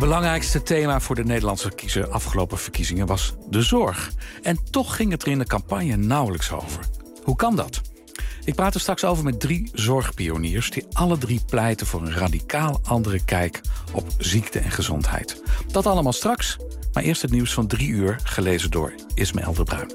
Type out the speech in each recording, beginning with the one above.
belangrijkste thema voor de Nederlandse kiezer afgelopen verkiezingen was de zorg. En toch ging het er in de campagne nauwelijks over. Hoe kan dat? Ik praat er straks over met 3 zorgpioniers die alle 3 pleiten voor een radicaal andere kijk op ziekte en gezondheid. Dat allemaal straks, maar eerst het nieuws van 3 uur, gelezen door Ismaël de Bruin.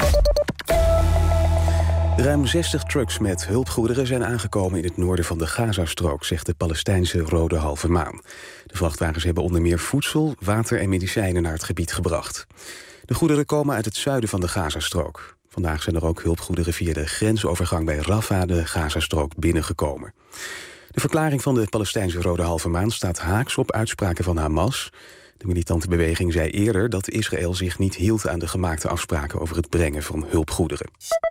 Ruim 60 trucks met hulpgoederen zijn aangekomen in het noorden van de Gazastrook, zegt de Palestijnse Rode Halve Maan. De vrachtwagens hebben onder meer voedsel, water en medicijnen naar het gebied gebracht. De goederen komen uit het zuiden van de Gazastrook. Vandaag zijn er ook hulpgoederen via de grensovergang bij Rafah de Gazastrook binnengekomen. De verklaring van de Palestijnse Rode Halve Maan staat haaks op uitspraken van Hamas. De militante beweging zei eerder dat Israël zich niet hield aan de gemaakte afspraken over het brengen van hulpgoederen.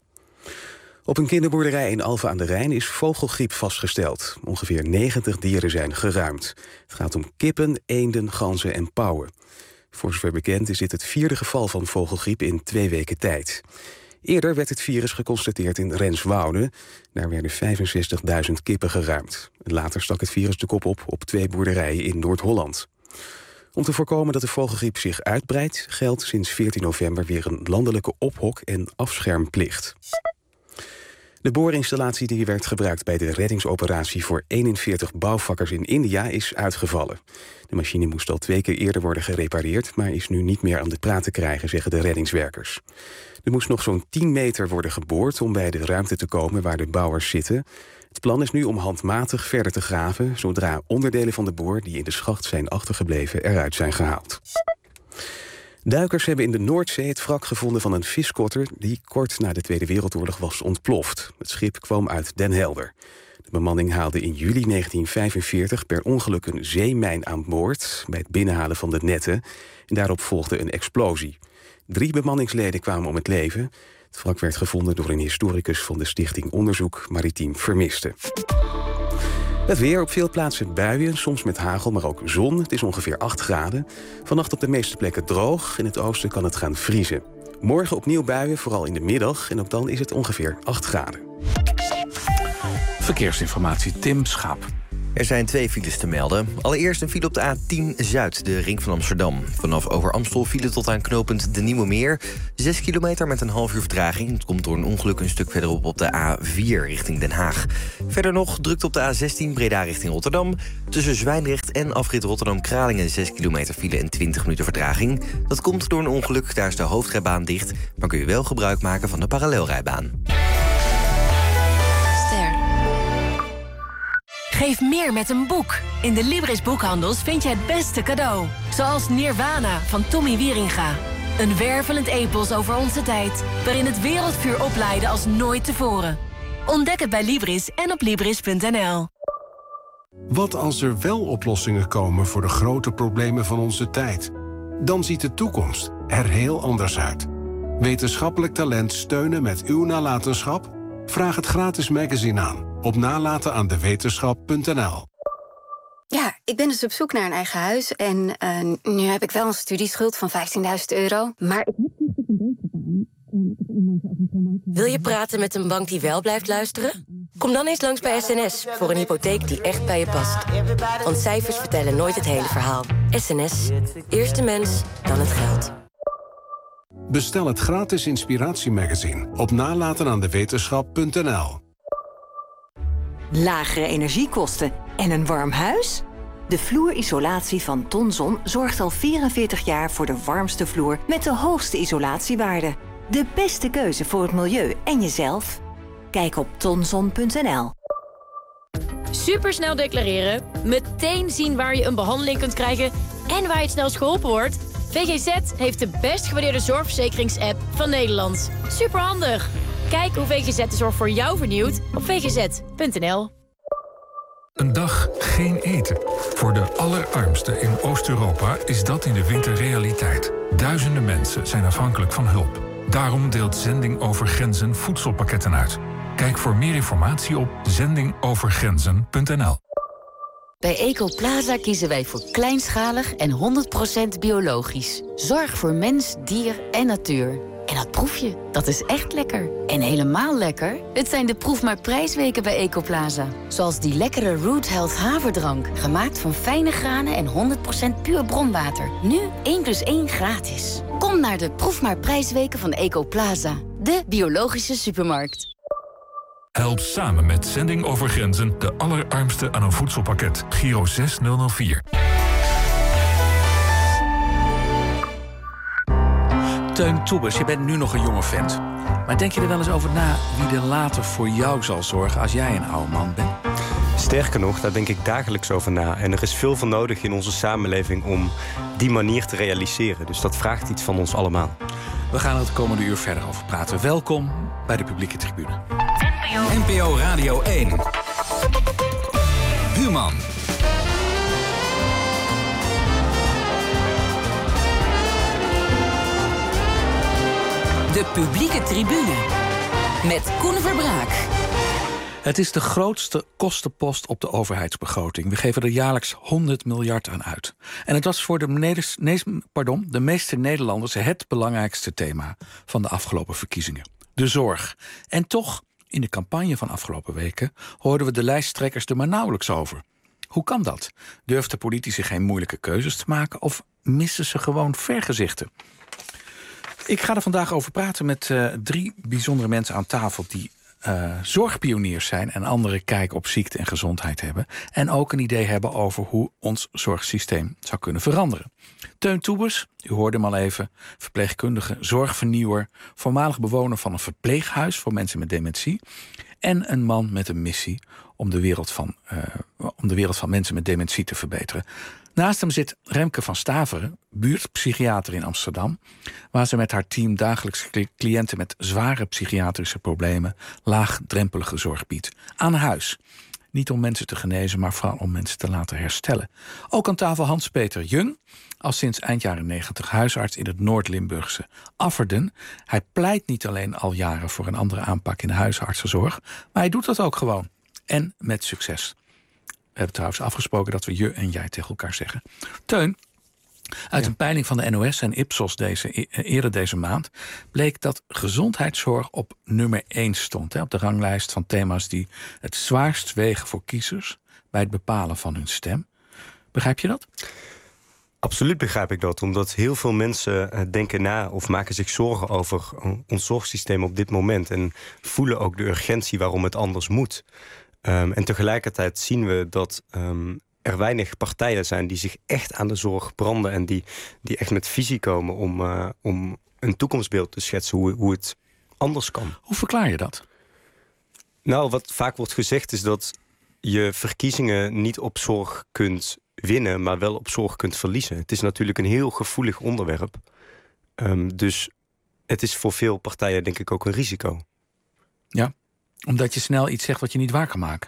Op een kinderboerderij in Alphen aan de Rijn is vogelgriep vastgesteld. Ongeveer 90 dieren zijn geruimd. Het gaat om kippen, eenden, ganzen en pauwen. Voor zover bekend is dit het 4e geval van vogelgriep in 2 weken tijd. Eerder werd het virus geconstateerd in Renswoude. Daar werden 65.000 kippen geruimd. Later stak het virus de kop op 2 boerderijen in Noord-Holland. Om te voorkomen dat de vogelgriep zich uitbreidt, geldt sinds 14 november weer een landelijke ophok- en afschermplicht. De boorinstallatie die werd gebruikt bij de reddingsoperatie voor 41 bouwvakkers in India is uitgevallen. De machine moest al 2 keer eerder worden gerepareerd, maar is nu niet meer aan de praat te krijgen, zeggen de reddingswerkers. Er moest nog zo'n 10 meter worden geboord om bij de ruimte te komen waar de bouwers zitten. Het plan is nu om handmatig verder te graven, zodra onderdelen van de boor die in de schacht zijn achtergebleven eruit zijn gehaald. Duikers hebben in de Noordzee het wrak gevonden van een viskotter die kort na de Tweede Wereldoorlog was ontploft. Het schip kwam uit Den Helder. De bemanning haalde in juli 1945 per ongeluk een zeemijn aan boord bij het binnenhalen van de netten. En daarop volgde een explosie. 3 bemanningsleden kwamen om het leven. Het wrak werd gevonden door een historicus van de Stichting Onderzoek Maritiem Vermisten. Het weer: op veel plaatsen buien, soms met hagel, maar ook zon. Het is ongeveer 8 graden. Vannacht op de meeste plekken droog. In het oosten kan het gaan vriezen. Morgen opnieuw buien, vooral in de middag. En ook dan is het ongeveer 8 graden. Verkeersinformatie, Tim Schaap. Er zijn 2 files te melden. Allereerst een file op de A10 Zuid, de ring van Amsterdam. Vanaf Over-Amstel file tot aan knooppunt De Nieuwe Meer. 6 kilometer met een half uur vertraging. Het komt door een ongeluk een stuk verderop op de A4 richting Den Haag. Verder nog drukt op de A16 Breda richting Rotterdam. Tussen Zwijndrecht en afrit Rotterdam-Kralingen 6 kilometer file en 20 minuten vertraging. Dat komt door een ongeluk, daar is de hoofdrijbaan dicht. Maar kun je wel gebruik maken van de parallelrijbaan. Geef meer met een boek. In de Libris boekhandels vind je het beste cadeau. Zoals Nirvana van Tommy Wieringa. Een wervelend epos over onze tijd, waarin het wereldvuur opleidde als nooit tevoren. Ontdek het bij Libris en op Libris.nl. Wat als er wel oplossingen komen voor de grote problemen van onze tijd? Dan ziet de toekomst er heel anders uit. Wetenschappelijk talent steunen met uw nalatenschap? Vraag het gratis magazine aan op nalatenaandewetenschap.nl. Ja, ik ben dus op zoek naar een eigen huis. En nu heb ik wel een studieschuld van €15.000. Maar ik heb niet een beetje gedaan. Wil je praten met een bank die wel blijft luisteren? Kom dan eens langs bij SNS voor een hypotheek die echt bij je past. Want cijfers vertellen nooit het hele verhaal. SNS. Eerst de mens, dan het geld. Bestel het gratis inspiratiemagazine op nalatenaandewetenschap.nl. Lagere energiekosten en een warm huis? De vloerisolatie van Tonson zorgt al 44 jaar voor de warmste vloer met de hoogste isolatiewaarde. De beste keuze voor het milieu en jezelf? Kijk op tonson.nl. Supersnel declareren, meteen zien waar je een behandeling kunt krijgen en waar je het snelst geholpen wordt. VGZ heeft de best gewaardeerde zorgverzekerings-app van Nederland. Superhandig! Kijk hoe VGZ de zorg voor jou vernieuwt op vgz.nl. Een dag geen eten. Voor de allerarmsten in Oost-Europa is dat in de winter realiteit. Duizenden mensen zijn afhankelijk van hulp. Daarom deelt Zending Over Grenzen voedselpakketten uit. Kijk voor meer informatie op zendingovergrenzen.nl. Bij Ecoplaza kiezen wij voor kleinschalig en 100% biologisch. Zorg voor mens, dier en natuur. En dat proefje, dat is echt lekker. En helemaal lekker, het zijn de proef maar prijsweken bij Ecoplaza. Zoals die lekkere Root Health haverdrank. Gemaakt van fijne granen en 100% puur bronwater. Nu 1+1 gratis. Kom naar de proef maar prijsweken van Ecoplaza. De biologische supermarkt. Help samen met Zending over Grenzen de allerarmsten aan een voedselpakket. Giro 6004. Teun Toebes, je bent nu nog een jonge vent. Maar denk je er wel eens over na wie er later voor jou zal zorgen als jij een oude man bent? Sterker nog, daar denk ik dagelijks over na. En er is veel voor nodig in onze samenleving om die manier te realiseren. Dus dat vraagt iets van ons allemaal. We gaan er het komende uur verder over praten. Welkom bij de publieke tribune. NPO Radio 1. Buurman. De publieke tribune. Met Koen Verbraak. Het is de grootste kostenpost op de overheidsbegroting. We geven er jaarlijks 100 miljard aan uit. En het was voor de meeste Nederlanders het belangrijkste thema van de afgelopen verkiezingen. De zorg. En toch, in de campagne van afgelopen weken hoorden we de lijsttrekkers er maar nauwelijks over. Hoe kan dat? Durfden politici geen moeilijke keuzes te maken of missen ze gewoon vergezichten? Ik ga er vandaag over praten met 3 bijzondere mensen aan tafel die zorgpioniers zijn en andere kijk op ziekte en gezondheid hebben. En ook een idee hebben over hoe ons zorgsysteem zou kunnen veranderen. Teun Toebes, u hoorde hem al even, verpleegkundige, zorgvernieuwer, voormalig bewoner van een verpleeghuis voor mensen met dementie. En een man met een missie om de wereld van mensen met dementie te verbeteren. Naast hem zit Remke van Staveren, buurtpsychiater in Amsterdam, waar ze met haar team dagelijks cliënten met zware psychiatrische problemen laagdrempelige zorg biedt. Aan huis. Niet om mensen te genezen, maar vooral om mensen te laten herstellen. Ook aan tafel Hans-Peter Jung, al sinds eind jaren 90 huisarts in het Noord-Limburgse Afferden. Hij pleit niet alleen al jaren voor een andere aanpak in de huisartsenzorg, maar hij doet dat ook gewoon. En met succes. We hebben trouwens afgesproken dat we je en jij tegen elkaar zeggen. Teun, uit een peiling van de NOS en Ipsos eerder deze maand bleek dat gezondheidszorg op nummer 1 stond. Op de ranglijst van thema's die het zwaarst wegen voor kiezers bij het bepalen van hun stem. Begrijp je dat? Absoluut begrijp ik dat, omdat heel veel mensen denken na of maken zich zorgen over ons zorgsysteem op dit moment en voelen ook de urgentie waarom het anders moet. En tegelijkertijd zien we dat er weinig partijen zijn die zich echt aan de zorg branden en die echt met visie komen om een toekomstbeeld te schetsen hoe het anders kan. Hoe verklaar je dat? Nou, wat vaak wordt gezegd is dat je verkiezingen niet op zorg kunt winnen, maar wel op zorg kunt verliezen. Het is natuurlijk een heel gevoelig onderwerp. Dus het is voor veel partijen denk ik ook een risico. Ja, omdat je snel iets zegt wat je niet waar kan maken.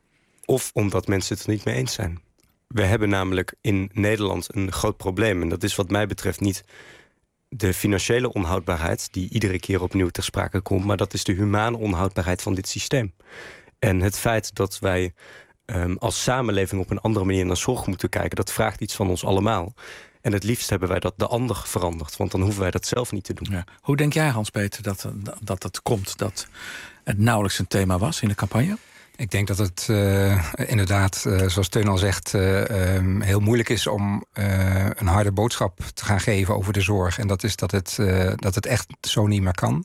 Of omdat mensen het er niet mee eens zijn. We hebben namelijk in Nederland een groot probleem. En dat is wat mij betreft niet de financiële onhoudbaarheid die iedere keer opnieuw ter sprake komt, maar dat is de humane onhoudbaarheid van dit systeem. En het feit dat wij als samenleving op een andere manier naar zorg moeten kijken, dat vraagt iets van ons allemaal. En het liefst hebben wij dat de ander verandert, want dan hoeven wij dat zelf niet te doen. Ja. Hoe denk jij, Hans-Peter, dat komt dat het nauwelijks een thema was in de campagne? Ik denk dat het inderdaad, zoals Teun al zegt, heel moeilijk is om een harde boodschap te gaan geven over de zorg. En dat is dat het echt zo niet meer kan.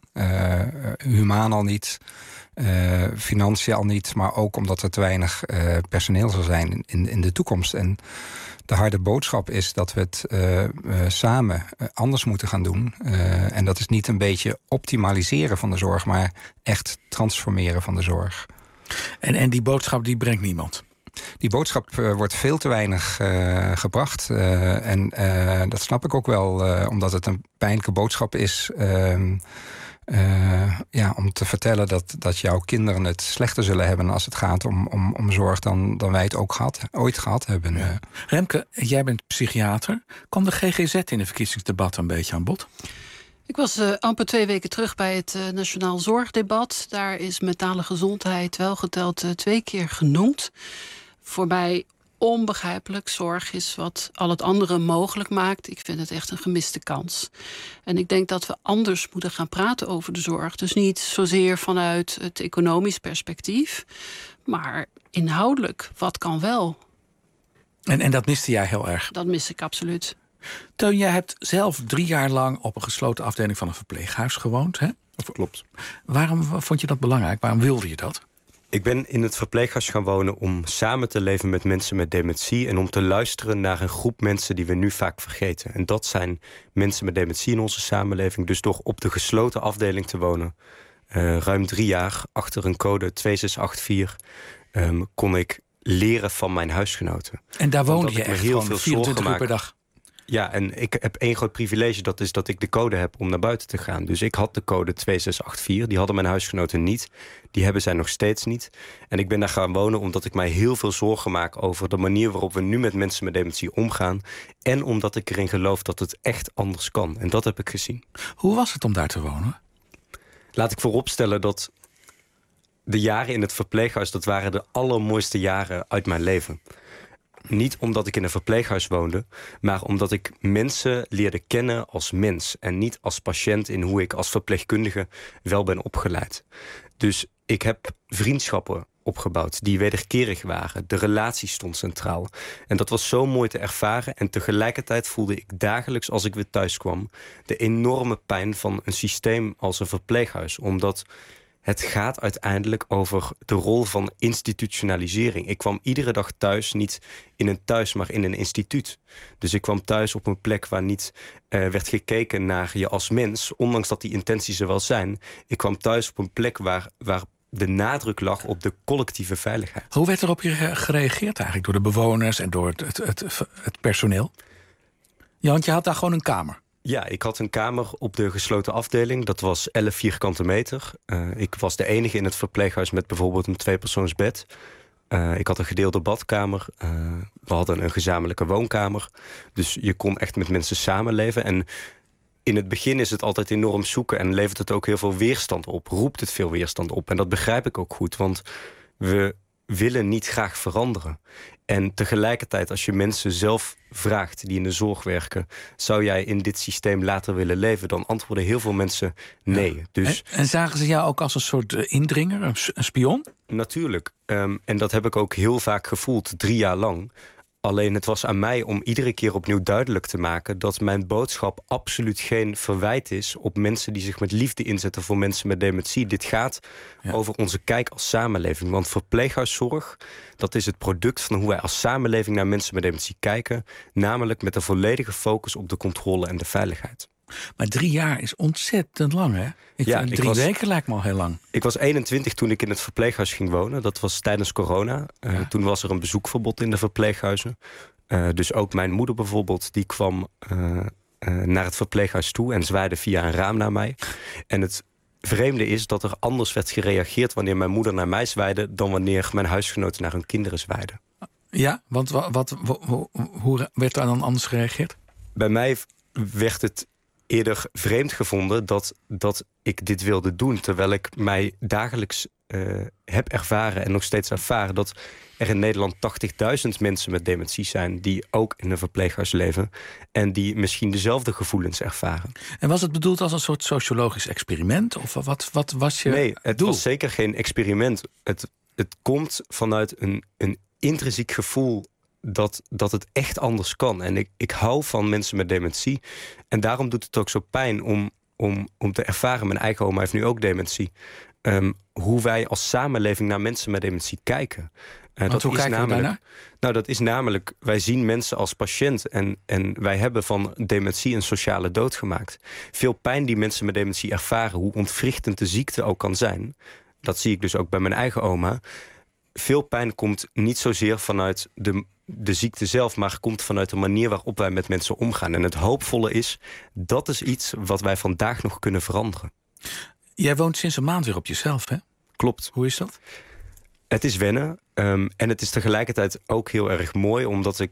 Humaan al niet, financiën al niet, maar ook omdat er te weinig personeel zal zijn in de toekomst. En de harde boodschap is dat we het samen anders moeten gaan doen. En dat is niet een beetje optimaliseren van de zorg, maar echt transformeren van de zorg. En die boodschap die brengt niemand? Die boodschap wordt veel te weinig gebracht. En dat snap ik ook wel, omdat het een pijnlijke boodschap is. Om te vertellen dat jouw kinderen het slechter zullen hebben als het gaat om zorg dan wij het ook ooit gehad hebben. Ja. Remke, jij bent psychiater. Kwam de GGZ in de verkiezingsdebat een beetje aan bod? Ik was amper 2 weken terug bij het Nationaal Zorgdebat. Daar is mentale gezondheid wel geteld 2 keer genoemd. Voor mij onbegrijpelijk. Zorg is wat al het andere mogelijk maakt. Ik vind het echt een gemiste kans. En ik denk dat we anders moeten gaan praten over de zorg. Dus niet zozeer vanuit het economisch perspectief, maar inhoudelijk. Wat kan wel? En dat miste jij heel erg? Dat mis ik absoluut. Teun, jij hebt zelf 3 jaar lang op een gesloten afdeling van een verpleeghuis gewoond, hè? Klopt. Waarom vond je dat belangrijk? Waarom wilde je dat? Ik ben in het verpleeghuis gaan wonen om samen te leven met mensen met dementie en om te luisteren naar een groep mensen die we nu vaak vergeten. En dat zijn mensen met dementie in onze samenleving. Dus door op de gesloten afdeling te wonen, ruim 3 jaar achter een code 2684, kon ik leren van mijn huisgenoten. En daar woonde je echt echt heel gewoon veel 24 uur per dag? Ja, en ik heb 1 groot privilege, dat is dat ik de code heb om naar buiten te gaan. Dus ik had de code 2684, die hadden mijn huisgenoten niet. Die hebben zij nog steeds niet. En ik ben daar gaan wonen omdat ik mij heel veel zorgen maak over de manier waarop we nu met mensen met dementie omgaan. En omdat ik erin geloof dat het echt anders kan. En dat heb ik gezien. Hoe was het om daar te wonen? Laat ik vooropstellen dat de jaren in het verpleeghuis, dat waren de allermooiste jaren uit mijn leven. Niet omdat ik in een verpleeghuis woonde, maar omdat ik mensen leerde kennen als mens en niet als patiënt in hoe ik als verpleegkundige wel ben opgeleid. Dus ik heb vriendschappen opgebouwd die wederkerig waren. De relatie stond centraal. En dat was zo mooi te ervaren. En tegelijkertijd voelde ik dagelijks als ik weer thuis kwam de enorme pijn van een systeem als een verpleeghuis. Omdat het gaat uiteindelijk over de rol van institutionalisering. Ik kwam iedere dag thuis, niet in een thuis, maar in een instituut. Dus ik kwam thuis op een plek waar niet werd gekeken naar je als mens, ondanks dat die intenties er wel zijn. Ik kwam thuis op een plek waar de nadruk lag op de collectieve veiligheid. Hoe werd er op je gereageerd eigenlijk door de bewoners en door het personeel? Ja, want je had daar gewoon een kamer. Ja, ik had een kamer op de gesloten afdeling. Dat was 11 vierkante meter. Ik was de enige in het verpleeghuis met bijvoorbeeld een 2-persoonsbed. Ik had een gedeelde badkamer. We hadden een gezamenlijke woonkamer. Dus je kon echt met mensen samenleven. En in het begin is het altijd enorm zoeken en levert het ook heel veel weerstand op. Roept het veel weerstand op. En dat begrijp ik ook goed, want we willen niet graag veranderen. En tegelijkertijd, als je mensen zelf vraagt die in de zorg werken, zou jij in dit systeem later willen leven? Dan antwoorden heel veel mensen nee. Ja. Dus, en zagen ze jou ook als een soort indringer, een spion? Natuurlijk. En dat heb ik ook heel vaak gevoeld, 3 jaar lang. Alleen het was aan mij om iedere keer opnieuw duidelijk te maken dat mijn boodschap absoluut geen verwijt is op mensen die zich met liefde inzetten voor mensen met dementie. Dit gaat over onze kijk als samenleving. Want verpleeghuiszorg, dat is het product van hoe wij als samenleving naar mensen met dementie kijken. Namelijk met een volledige focus op de controle en de veiligheid. Maar 3 jaar is ontzettend lang, hè? 3 weken lijkt me al heel lang. Ik was 21 toen ik in het verpleeghuis ging wonen. Dat was tijdens corona. Toen was er een bezoekverbod in de verpleeghuizen. Dus ook mijn moeder bijvoorbeeld, die kwam naar het verpleeghuis toe en zwaaide via een raam naar mij. En het vreemde is dat er anders werd gereageerd wanneer mijn moeder naar mij zwaaide dan wanneer mijn huisgenoten naar hun kinderen zwaaiden. Ja, want hoe werd er dan anders gereageerd? Bij mij werd het eerder vreemd gevonden dat ik dit wilde doen, terwijl ik mij dagelijks heb ervaren en nog steeds ervaren dat er in Nederland 80.000 mensen met dementie zijn die ook in een verpleeghuis leven en die misschien dezelfde gevoelens ervaren. En was het bedoeld als een soort sociologisch experiment? Of wat was je Nee, het doel? was zeker geen experiment. Het komt vanuit een intrinsiek gevoel dat het echt anders kan. En ik hou van mensen met dementie. En daarom doet het ook zo pijn om te ervaren. Mijn eigen oma heeft nu ook dementie. Hoe wij als samenleving naar mensen met dementie kijken. Hoe kijken we daarnaar? Nou, dat is namelijk, wij zien mensen als patiënt. En wij hebben van dementie een sociale dood gemaakt. Veel pijn die mensen met dementie ervaren, hoe ontwrichtend de ziekte ook kan zijn. Dat zie ik dus ook bij mijn eigen oma. Veel pijn komt niet zozeer vanuit de ziekte zelf, maar komt vanuit de manier waarop wij met mensen omgaan. En het hoopvolle is, dat is iets wat wij vandaag nog kunnen veranderen. Jij woont sinds een maand weer op jezelf, hè? Klopt. Hoe is dat? Het is wennen. En het is tegelijkertijd ook heel erg mooi, omdat ik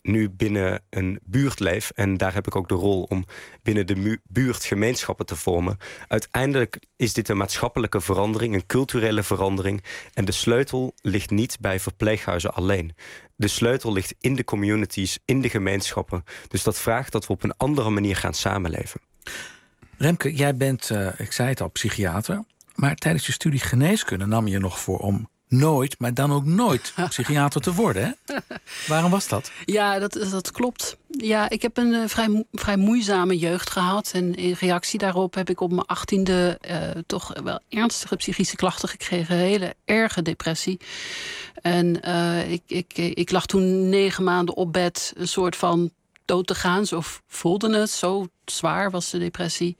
nu binnen een buurt leef, en daar heb ik ook de rol om binnen de buurt gemeenschappen te vormen. Uiteindelijk is dit een maatschappelijke verandering, een culturele verandering. En de sleutel ligt niet bij verpleeghuizen alleen. De sleutel ligt in de communities, in de gemeenschappen. Dus dat vraagt dat we op een andere manier gaan samenleven. Remke, jij bent, ik zei het al, psychiater. Maar tijdens je studie geneeskunde nam je je nog voor om nooit, maar dan ook nooit psychiater te worden, hè? Waarom was dat? Ja, dat klopt. Ja, ik heb een vrij moeizame jeugd gehad. En in reactie daarop heb ik op mijn 18e toch wel ernstige psychische klachten gekregen. Hele erge depressie. En ik lag toen 9 maanden op bed, een soort van dood te gaan. Zo voelde het, zo zwaar was de depressie.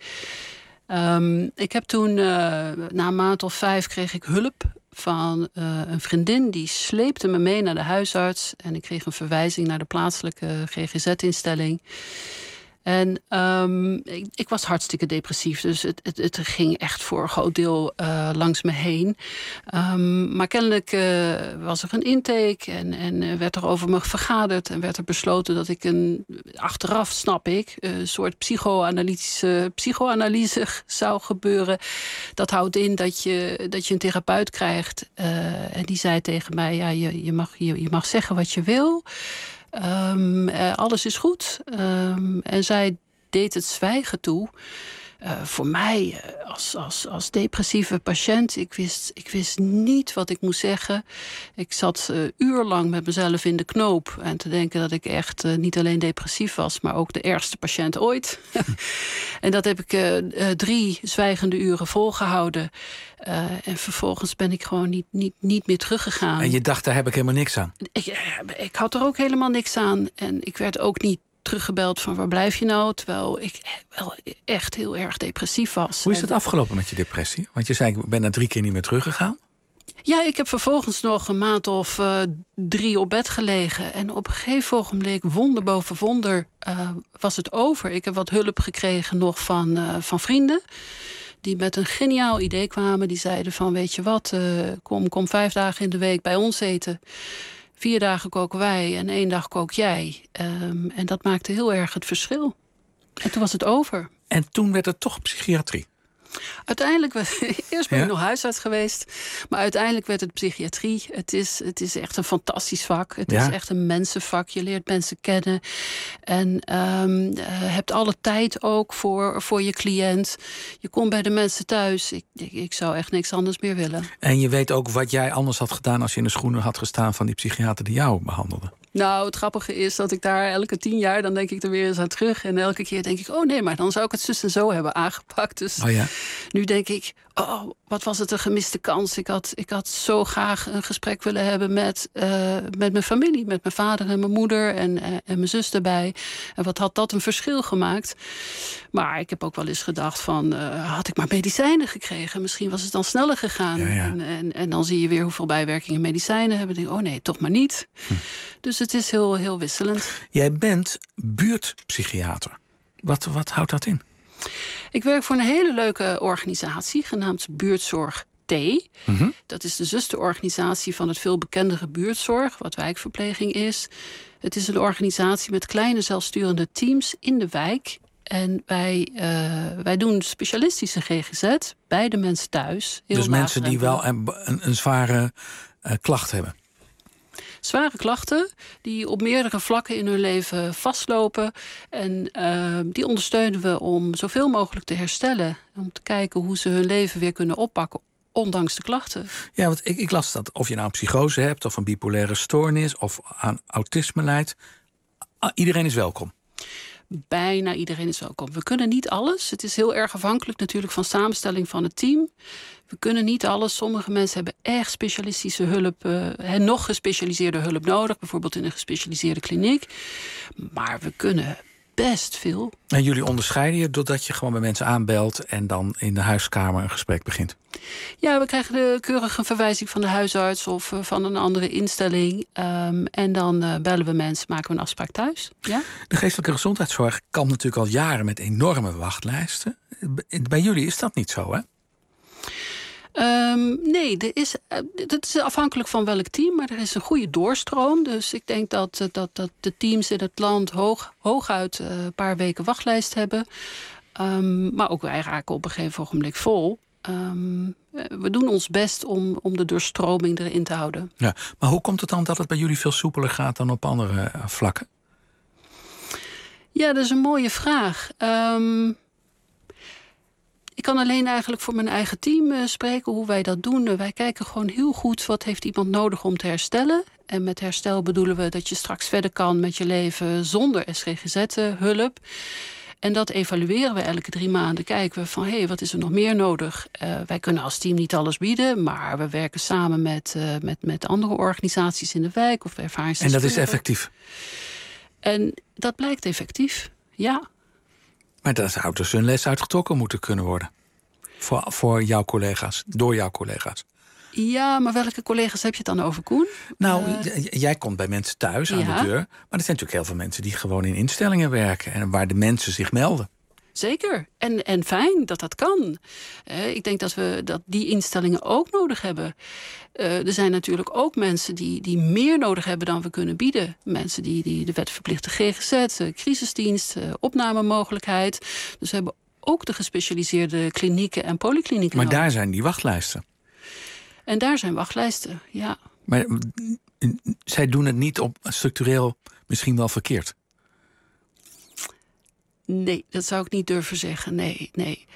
Ik heb toen, na een maand of 5, kreeg ik hulp van een vriendin. Die sleepte me mee naar de huisarts. En ik kreeg een verwijzing naar de plaatselijke GGZ-instelling. En ik was hartstikke depressief. Dus het ging echt voor een groot deel langs me heen. Maar kennelijk was er een intake en werd er over me vergaderd. En werd er besloten dat ik achteraf snap ik, een soort psychoanalyse zou gebeuren. Dat houdt in dat je een therapeut krijgt. En die zei tegen mij, ja, je mag zeggen wat je wil. Alles is goed. En zij deed het zwijgen toe. Voor mij, als depressieve patiënt, ik wist niet wat ik moest zeggen. Ik zat urenlang met mezelf in de knoop. En te denken dat ik echt niet alleen depressief was, maar ook de ergste patiënt ooit. En dat heb ik 3 zwijgende uren volgehouden. En vervolgens ben ik gewoon niet meer teruggegaan. En je dacht, daar heb ik helemaal niks aan? Ik had er ook helemaal niks aan. En ik werd ook niet teruggebeld van waar blijf je nou? Terwijl ik wel echt heel erg depressief was. Hoe is het afgelopen met je depressie? Want je zei, ik ben er 3 keer niet meer teruggegaan. Ja, ik heb vervolgens nog een maand of 3 op bed gelegen. En op een gegeven ogenblik, wonder boven wonder, was het over. Ik heb wat hulp gekregen nog van vrienden. Die met een geniaal idee kwamen. Die zeiden van, weet je wat, kom 5 dagen in de week bij ons eten. 4 dagen koken wij en 1 dag kook jij. En dat maakte heel erg het verschil. En toen was het over. En toen werd het toch psychiatrie? Uiteindelijk, eerst ben ik nog huisarts geweest. Maar uiteindelijk werd het psychiatrie. Het is echt een fantastisch vak. Het is echt een mensenvak. Je leert mensen kennen. En hebt alle tijd ook voor je cliënt. Je komt bij de mensen thuis. Ik zou echt niks anders meer willen. En je weet ook wat jij anders had gedaan als je in de schoenen had gestaan van die psychiater die jou behandelde. Nou, het grappige is dat ik daar elke 10 jaar, dan denk ik er weer eens aan terug. En elke keer denk ik, oh nee, maar dan zou ik het zus en zo hebben aangepakt. Dus nu denk ik, oh, wat was het een gemiste kans. Ik had zo graag een gesprek willen hebben met mijn familie. Met mijn vader en mijn moeder en mijn zus erbij. En wat had dat een verschil gemaakt. Maar ik heb ook wel eens gedacht van, had ik maar medicijnen gekregen. Misschien was het dan sneller gegaan. Ja. En dan zie je weer hoeveel bijwerkingen medicijnen hebben. Denk ik, oh nee, toch maar niet. Dus het is heel, heel wisselend. Jij bent buurtpsychiater. Wat houdt dat in? Ik werk voor een hele leuke organisatie genaamd Buurtzorg T. Mm-hmm. Dat is de zusterorganisatie van het veel bekendere buurtzorg, wat wijkverpleging is. Het is een organisatie met kleine zelfsturende teams in de wijk. En wij doen specialistische GGZ bij de mensen thuis. Dus mensen die wel een zware klacht hebben? Zware klachten die op meerdere vlakken in hun leven vastlopen. En die ondersteunen we om zoveel mogelijk te herstellen. Om te kijken hoe ze hun leven weer kunnen oppakken, ondanks de klachten. Ja, want ik las dat of je nou een psychose hebt, of een bipolaire stoornis, of aan autisme lijdt. Iedereen is welkom. Bijna iedereen is welkom. We kunnen niet alles. Het is heel erg afhankelijk natuurlijk van samenstelling van het team. We kunnen niet alles. Sommige mensen hebben echt specialistische hulp, nog gespecialiseerde hulp nodig. Bijvoorbeeld in een gespecialiseerde kliniek. Maar we kunnen best veel. En jullie onderscheiden je doordat je gewoon bij mensen aanbelt en dan in de huiskamer een gesprek begint? Ja, we krijgen de keurige verwijzing van de huisarts of van een andere instelling. En dan bellen we mensen, maken we een afspraak thuis. Ja? De geestelijke gezondheidszorg kampt natuurlijk al jaren met enorme wachtlijsten. Bij jullie is dat niet zo, hè? Nee, dat is afhankelijk van welk team, maar er is een goede doorstroom. Dus ik denk dat de teams in het land hooguit een paar weken wachtlijst hebben. Maar ook wij raken op een gegeven ogenblik vol. We doen ons best om de doorstroming erin te houden. Ja, maar hoe komt het dan dat het bij jullie veel soepeler gaat dan op andere vlakken? Ja, dat is een mooie vraag. Ik kan alleen eigenlijk voor mijn eigen team spreken hoe wij dat doen. Wij kijken gewoon heel goed wat heeft iemand nodig om te herstellen. En met herstel bedoelen we dat je straks verder kan met je leven zonder SGGZ-hulp. En dat evalueren we elke 3 maanden. Kijken we van, wat is er nog meer nodig? Wij kunnen als team niet alles bieden, maar we werken samen met andere organisaties in de wijk of ervaringsdeskundigen. En dat is effectief? En dat blijkt effectief, ja. Maar daar zou dus een les uitgetrokken moeten kunnen worden. Voor jouw collega's, door jouw collega's. Ja, maar welke collega's heb je het dan over, Koen? Nou, jij komt bij mensen thuis aan de deur. Maar er zijn natuurlijk heel veel mensen die gewoon in instellingen werken. En waar de mensen zich melden. Zeker. En fijn dat dat kan. Ik denk dat die instellingen ook nodig hebben. Er zijn natuurlijk ook mensen die meer nodig hebben dan we kunnen bieden. Mensen die de wet verplichte GGZ, crisisdienst, opnamemogelijkheid. Dus we hebben ook de gespecialiseerde klinieken en polyklinieken Maar nodig. daar zijn die wachtlijsten. En daar zijn wachtlijsten, ja. Maar zij doen het niet op structureel misschien wel verkeerd? Nee, dat zou ik niet durven zeggen. Nee.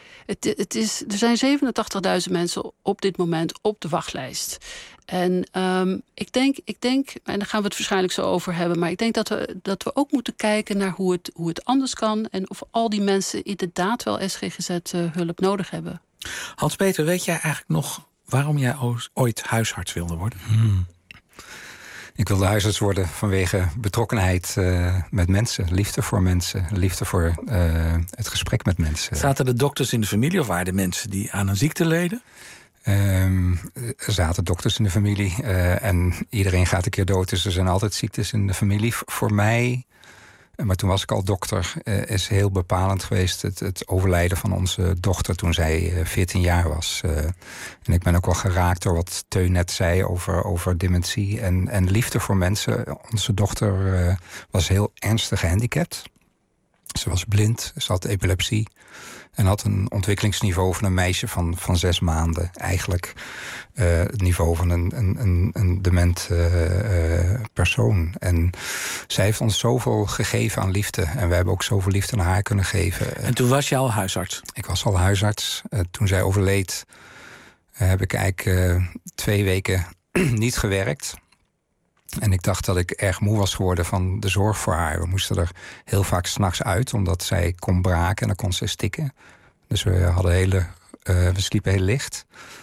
Er zijn 87.000 mensen op dit moment op de wachtlijst. En ik denk, en daar gaan we het waarschijnlijk zo over hebben, maar ik denk dat we ook moeten kijken naar hoe het anders kan en of al die mensen inderdaad wel SGGZ-hulp nodig hebben. Hans-Peter, weet jij eigenlijk nog waarom jij ooit huisarts wilde worden? Ik wilde huisarts worden vanwege betrokkenheid met mensen. Liefde voor mensen. Liefde voor het gesprek met mensen. Zaten de dokters in de familie of waren er mensen die aan een ziekte leden? Er zaten dokters in de familie. En iedereen gaat een keer dood. Dus er zijn altijd ziektes in de familie. Voor mij, maar toen was ik al dokter, is heel bepalend geweest het overlijden van onze dochter toen zij 14 jaar was. En ik ben ook wel geraakt door wat Teun net zei over dementie en liefde voor mensen. Onze dochter was heel ernstig gehandicapt. Ze was blind, ze had epilepsie en had een ontwikkelingsniveau van een meisje van 6 maanden. Eigenlijk het niveau van een dement persoon. En zij heeft ons zoveel gegeven aan liefde. En wij hebben ook zoveel liefde aan haar kunnen geven. En toen was je al huisarts? Ik was al huisarts. Toen zij overleed heb ik eigenlijk 2 weken niet gewerkt. En ik dacht dat ik erg moe was geworden van de zorg voor haar. We moesten er heel vaak 's nachts uit, omdat zij kon braken en dan kon ze stikken. Dus we sliepen heel licht.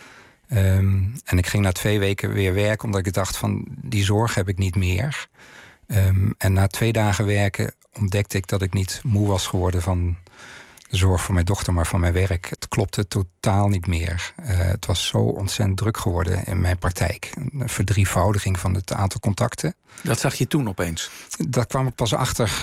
En ik ging na 2 weken weer werken, omdat ik dacht van die zorg heb ik niet meer. En na 2 dagen werken ontdekte ik dat ik niet moe was geworden van de zorg voor mijn dochter, maar van mijn werk. Het klopte totaal niet meer. Het was zo ontzettend druk geworden in mijn praktijk. Een verdrievoudiging van het aantal contacten. Dat zag je toen opeens? Daar kwam ik pas achter.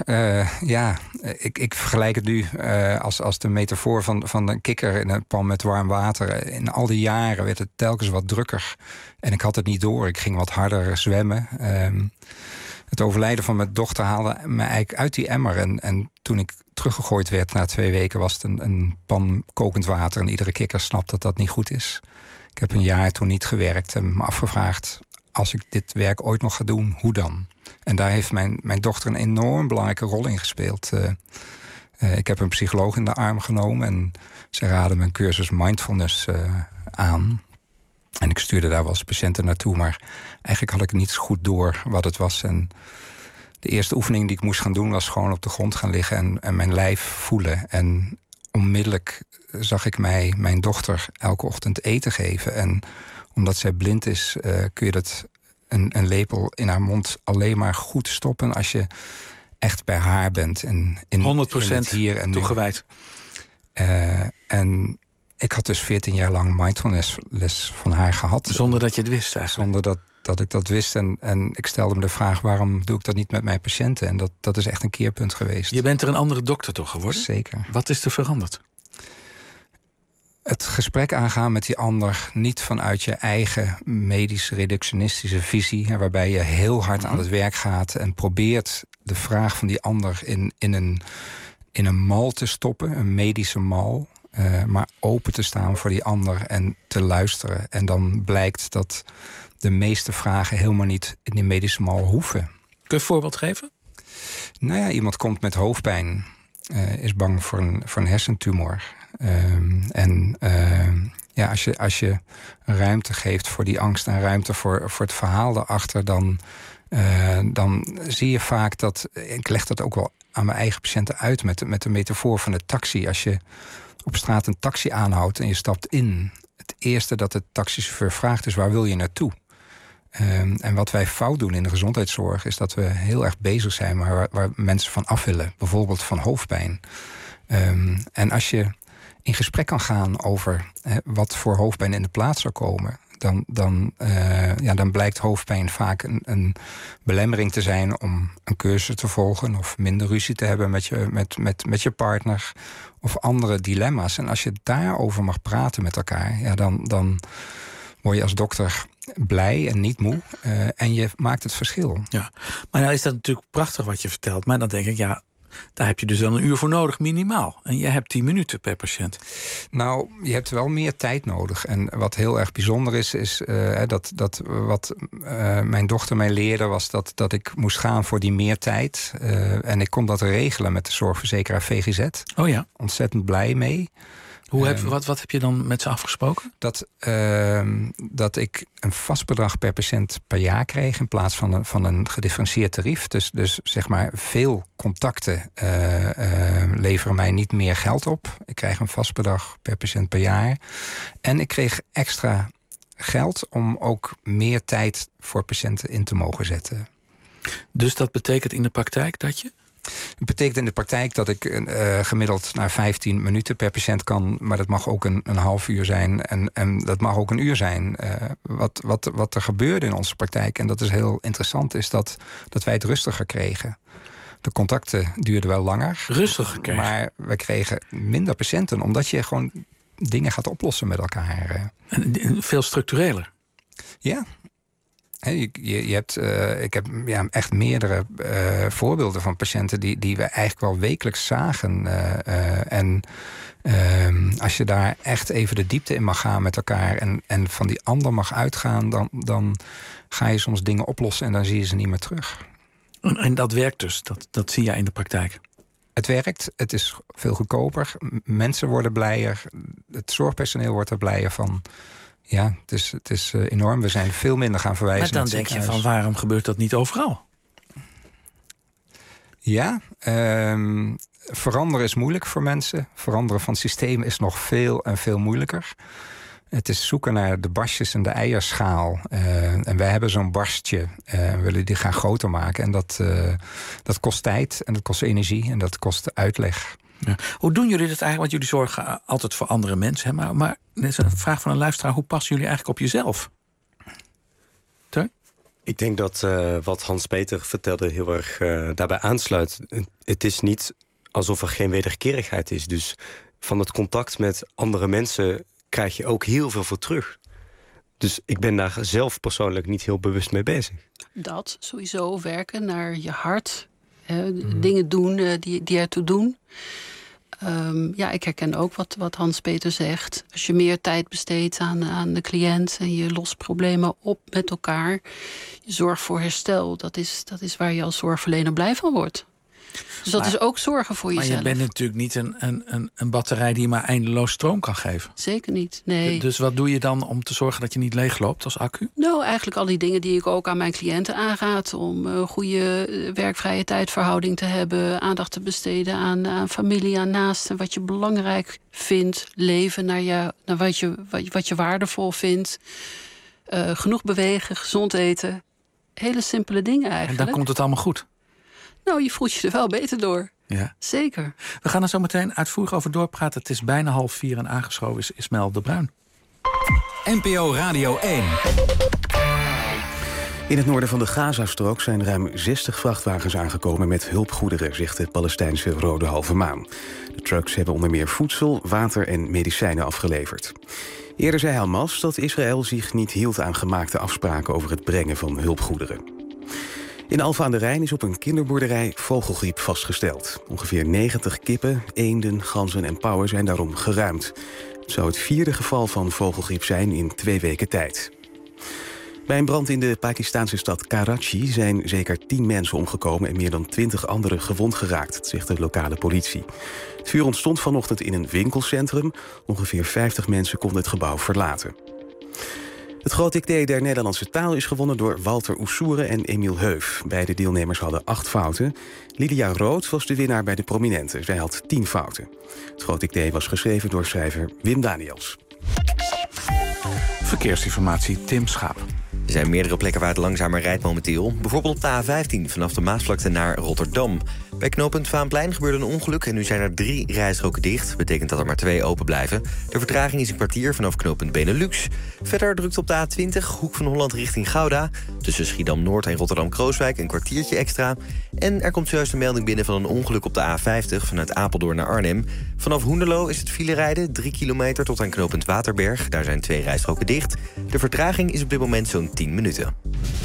Ik vergelijk het nu als de metafoor van een kikker in een pan met warm water. In al die jaren werd het telkens wat drukker. En ik had het niet door. Ik ging wat harder zwemmen. Het overlijden van mijn dochter haalde me eigenlijk uit die emmer. En toen ik teruggegooid werd na 2 weken was het een pan kokend water. En iedere kikker snapt dat dat niet goed is. Ik heb een jaar toen niet gewerkt en me afgevraagd, als ik dit werk ooit nog ga doen, hoe dan? En daar heeft mijn dochter een enorm belangrijke rol in gespeeld. Ik heb een psycholoog in de arm genomen en ze raadde me een cursus mindfulness aan. En ik stuurde daar wel eens patiënten naartoe, maar eigenlijk had ik niet zo goed door wat het was. En de eerste oefening die ik moest gaan doen was gewoon op de grond gaan liggen en mijn lijf voelen. En onmiddellijk zag ik mijn dochter elke ochtend eten geven. En omdat zij blind is, kun je dat een lepel in haar mond alleen maar goed stoppen als je echt bij haar bent. En 100% hier en toegewijd. En ik had dus 14 jaar lang mindfulness les van haar gehad. Zonder dat je het wist eigenlijk? Zonder dat ik dat wist. En ik stelde me de vraag, waarom doe ik dat niet met mijn patiënten? En dat is echt een keerpunt geweest. Je bent er een andere dokter toch geworden? Zeker. Wat is er veranderd? het gesprek aangaan met die ander, niet vanuit je eigen medische reductionistische visie, waarbij je heel hard aan het werk gaat en probeert de vraag van die ander in een mal te stoppen, een medische mal, maar open te staan voor die ander en te luisteren. En dan blijkt dat de meeste vragen helemaal niet in die medische mal hoeven. Kun je een voorbeeld geven? Nou ja, iemand komt met hoofdpijn, is bang voor een hersentumor. Als je ruimte geeft voor die angst en ruimte voor het verhaal daarachter, dan zie je vaak dat, ik leg dat ook wel aan mijn eigen patiënten uit met de metafoor van de taxi. Als je op straat een taxi aanhoudt en je stapt in, het eerste dat de taxichauffeur vraagt is: waar wil je naartoe? En wat wij fout doen in de gezondheidszorg is dat we heel erg bezig zijn waar mensen van af willen. Bijvoorbeeld van hoofdpijn. En als je in gesprek kan gaan over wat voor hoofdpijn in de plaats zou komen, dan blijkt hoofdpijn vaak een belemmering te zijn om een cursus te volgen of minder ruzie te hebben met je partner of andere dilemma's. En als je daarover mag praten met elkaar, dan word je als dokter blij en niet moe. En je maakt het verschil. Ja, maar nou is dat natuurlijk prachtig wat je vertelt. Maar dan denk ik, ja, daar heb je dus wel een uur voor nodig, minimaal. En je hebt 10 minuten per patiënt. Nou, je hebt wel meer tijd nodig. En wat heel erg bijzonder is dat wat mijn dochter mij leerde, was dat ik moest gaan voor die meer tijd. En ik kon dat regelen met de zorgverzekeraar VGZ. Oh ja. Ontzettend blij mee. Wat heb je dan met ze afgesproken? Dat ik een vast bedrag per patiënt per jaar kreeg in plaats van een gedifferentieerd tarief. Dus zeg maar veel contacten leveren mij niet meer geld op. Ik krijg een vast bedrag per patiënt per jaar. En ik kreeg extra geld om ook meer tijd voor patiënten in te mogen zetten. Dus dat betekent in de praktijk dat je? Het betekent in de praktijk dat ik gemiddeld naar 15 minuten per patiënt kan, maar dat mag ook een half uur zijn en dat mag ook een uur zijn. Wat er gebeurde in onze praktijk, en dat is heel interessant, is dat wij het rustiger kregen. De contacten duurden wel langer. Rustiger kregen? Maar we kregen minder patiënten, omdat je gewoon dingen gaat oplossen met elkaar. En veel structureler? Ja. Ik heb echt meerdere voorbeelden van patiënten die we eigenlijk wel wekelijks zagen. Als je daar echt even de diepte in mag gaan met elkaar en van die ander mag uitgaan, dan ga je soms dingen oplossen en dan zie je ze niet meer terug. En dat werkt dus, dat zie je in de praktijk? Het werkt, het is veel goedkoper. Mensen worden blijer, het zorgpersoneel wordt er blijer van. Ja, het is enorm. We zijn veel minder gaan verwijzen. Maar dan denk je van, waarom gebeurt dat niet overal? Ja, veranderen is moeilijk voor mensen. Veranderen van systemen is nog veel en veel moeilijker. Het is zoeken naar de barstjes en de eierschaal. En wij hebben zo'n barstje. We willen die gaan groter maken. En dat kost tijd en dat kost energie en dat kost uitleg. Ja. Hoe doen jullie dat eigenlijk? Want jullie zorgen altijd voor andere mensen. Hè? Maar dit is een vraag van een luisteraar. Hoe passen jullie eigenlijk op jezelf? Teun? Ik denk dat wat Hans-Peter vertelde heel erg daarbij aansluit. Het is niet alsof er geen wederkerigheid is. Dus van het contact met andere mensen krijg je ook heel veel voor terug. Dus ik ben daar zelf persoonlijk niet heel bewust mee bezig. Dat, sowieso werken naar je hart. Dingen doen die ertoe doen. Ik herken ook wat Hans-Peter zegt. Als je meer tijd besteedt aan de cliënt en je lost problemen op met elkaar, je zorgt voor herstel. Dat is waar je als zorgverlener blij van wordt. Dus dat is ook zorgen voor jezelf. Maar je bent natuurlijk niet een batterij die maar eindeloos stroom kan geven. Zeker niet, nee. Dus wat doe je dan om te zorgen dat je niet leegloopt als accu? Nou, eigenlijk al die dingen die ik ook aan mijn cliënten aanraad. Om goede werkvrije tijdverhouding te hebben. Aandacht te besteden aan familie, aan naasten. Wat je belangrijk vindt. Leven naar wat je waardevol vindt. Genoeg bewegen, gezond eten. Hele simpele dingen eigenlijk. En dan komt het allemaal goed? Nou, je voelt je er wel beter door. Ja. Zeker. We gaan er zo meteen uitvoerig over doorpraten. Het is bijna 3:30 en aangeschoven is Ismaël de Bruin. NPO Radio 1. In het noorden van de Gazastrook zijn ruim 60 vrachtwagens aangekomen met hulpgoederen, zegt de Palestijnse Rode Halve Maan. De trucks hebben onder meer voedsel, water en medicijnen afgeleverd. Eerder zei Hamas dat Israël zich niet hield aan gemaakte afspraken over het brengen van hulpgoederen. In Alphen aan de Rijn is op een kinderboerderij vogelgriep vastgesteld. Ongeveer 90 kippen, eenden, ganzen en pauwen zijn daarom geruimd. Het zou het 4e geval van vogelgriep zijn in 2 weken tijd. Bij een brand in de Pakistaanse stad Karachi zijn zeker 10 mensen omgekomen en meer dan 20 anderen gewond geraakt, zegt de lokale politie. Het vuur ontstond vanochtend in een winkelcentrum. Ongeveer 50 mensen konden het gebouw verlaten. Het groot dicté der Nederlandse taal is gewonnen door Walter Oessoeren en Emiel Heuf. Beide deelnemers hadden 8 fouten. Lydia Rood was de winnaar bij de prominenten. Zij had 10 fouten. Het groot dicté was geschreven door schrijver Wim Daniels. Verkeersinformatie, Tim Schaap. Er zijn meerdere plekken waar het langzamer rijdt momenteel. Bijvoorbeeld op de A15 vanaf de Maasvlakte naar Rotterdam. Bij knooppunt Vaanplein gebeurde een ongeluk en nu zijn er 3 rijstroken dicht. Betekent dat er maar 2 open blijven. De vertraging is een kwartier vanaf knooppunt Benelux. Verder drukt op de A20, Hoek van Holland richting Gouda. Tussen Schiedam-Noord en Rotterdam-Krooswijk een kwartiertje extra. En er komt zojuist een melding binnen van een ongeluk op de A50 vanuit Apeldoorn naar Arnhem. Vanaf Hoenderloo is het filerijden 3 kilometer tot aan knooppunt Waterberg. Daar zijn 2 rijstroken dicht. De vertraging is op dit moment zo'n 10 minuten.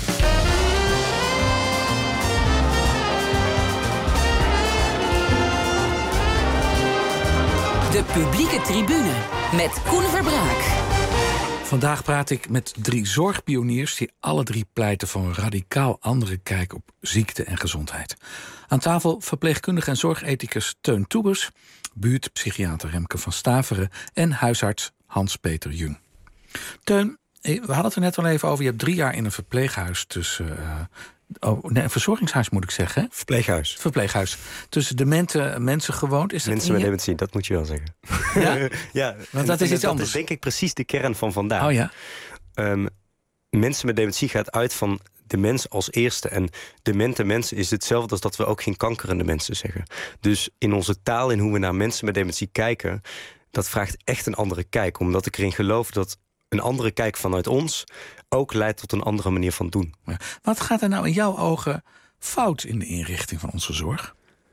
De publieke tribune met Koen Verbraak. Vandaag praat ik met 3 zorgpioniers die alle 3 pleiten voor een radicaal andere kijk op ziekte en gezondheid. Aan tafel verpleegkundige en zorgethicus Teun Toebes, buurtpsychiater Remke van Staveren en huisarts Hans-Peter Jung. Teun, we hadden het er net al even over. Je hebt 3 jaar in een verpleeghuis een verzorgingshuis moet ik zeggen. Hè? Verpleeghuis. Tussen demente mensen gewoond. Is mensen met dementie, dat moet je wel zeggen. Ja? Ja, want dat is iets anders. Dat is denk ik precies de kern van vandaag. Oh ja? Mensen met dementie gaat uit van de mens als eerste. En demente mensen is hetzelfde als dat we ook geen kankerende mensen zeggen. Dus in onze taal en hoe we naar mensen met dementie kijken, dat vraagt echt een andere kijk. Omdat ik erin geloof dat een andere kijk vanuit ons ook leidt tot een andere manier van doen. Ja. Wat gaat er nou in jouw ogen fout in de inrichting van onze zorg?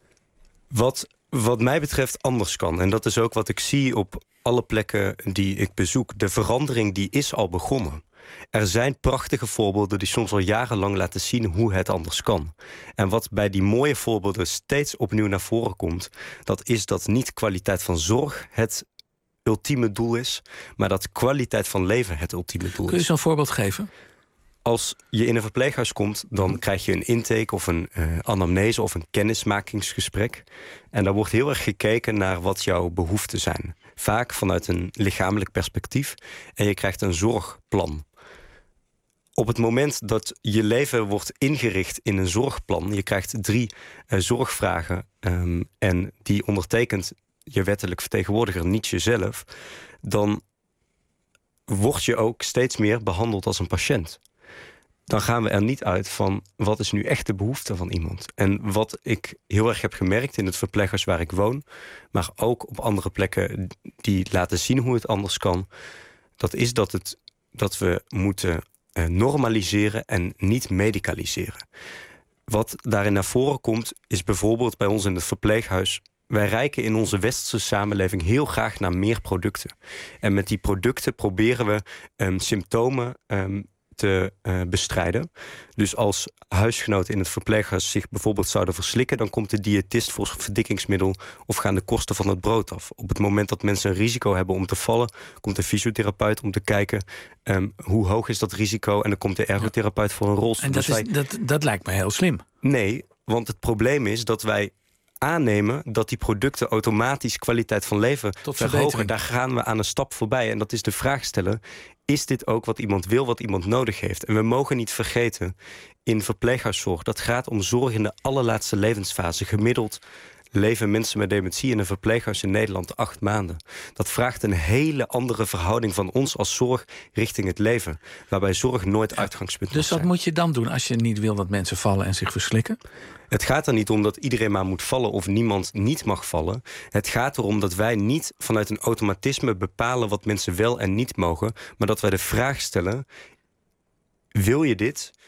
Wat mij betreft anders kan. En dat is ook wat ik zie op alle plekken die ik bezoek. De verandering die is al begonnen. Er zijn prachtige voorbeelden die soms al jarenlang laten zien hoe het anders kan. En wat bij die mooie voorbeelden steeds opnieuw naar voren komt, dat is dat niet kwaliteit van zorg het ultieme doel is, maar dat kwaliteit van leven het ultieme doel is. Kun je zo'n voorbeeld geven? Als je in een verpleeghuis komt, dan krijg je een intake of een anamnese of een kennismakingsgesprek. En daar wordt heel erg gekeken naar wat jouw behoeften zijn. Vaak vanuit een lichamelijk perspectief. En je krijgt een zorgplan. Op het moment dat je leven wordt ingericht in een zorgplan, je krijgt 3 zorgvragen en die ondertekent je wettelijk vertegenwoordiger, niet jezelf, dan word je ook steeds meer behandeld als een patiënt. Dan gaan we er niet uit van wat is nu echt de behoefte van iemand. En wat ik heel erg heb gemerkt in het verpleeghuis waar ik woon, maar ook op andere plekken die laten zien hoe het anders kan, dat is dat we moeten normaliseren en niet medicaliseren. Wat daarin naar voren komt, is bijvoorbeeld bij ons in het verpleeghuis, wij reiken in onze westerse samenleving heel graag naar meer producten. En met die producten proberen we symptomen te bestrijden. Dus als huisgenoten in het verpleeghuis zich bijvoorbeeld zouden verslikken, dan komt de diëtist voor verdikkingsmiddel of gaan de kosten van het brood af. Op het moment dat mensen een risico hebben om te vallen, komt de fysiotherapeut om te kijken hoe hoog is dat risico, en dan komt de ergotherapeut voor een rolstoel. En dat lijkt me heel slim. Nee, want het probleem is dat wij aannemen dat die producten automatisch kwaliteit van leven verhogen. Daar gaan we aan een stap voorbij. En dat is de vraag stellen, is dit ook wat iemand wil, wat iemand nodig heeft? En we mogen niet vergeten, in verpleeghuiszorg, dat gaat om zorg in de allerlaatste levensfase. Gemiddeld leven mensen met dementie in een verpleeghuis in Nederland 8 maanden. Dat vraagt een hele andere verhouding van ons als zorg richting het leven. Waarbij zorg nooit uitgangspunt is. Dus wat moet je dan doen als je niet wil dat mensen vallen en zich verslikken? Het gaat er niet om dat iedereen maar moet vallen of niemand niet mag vallen. Het gaat erom dat wij niet vanuit een automatisme bepalen wat mensen wel en niet mogen, maar dat wij de vraag stellen, wil je dit?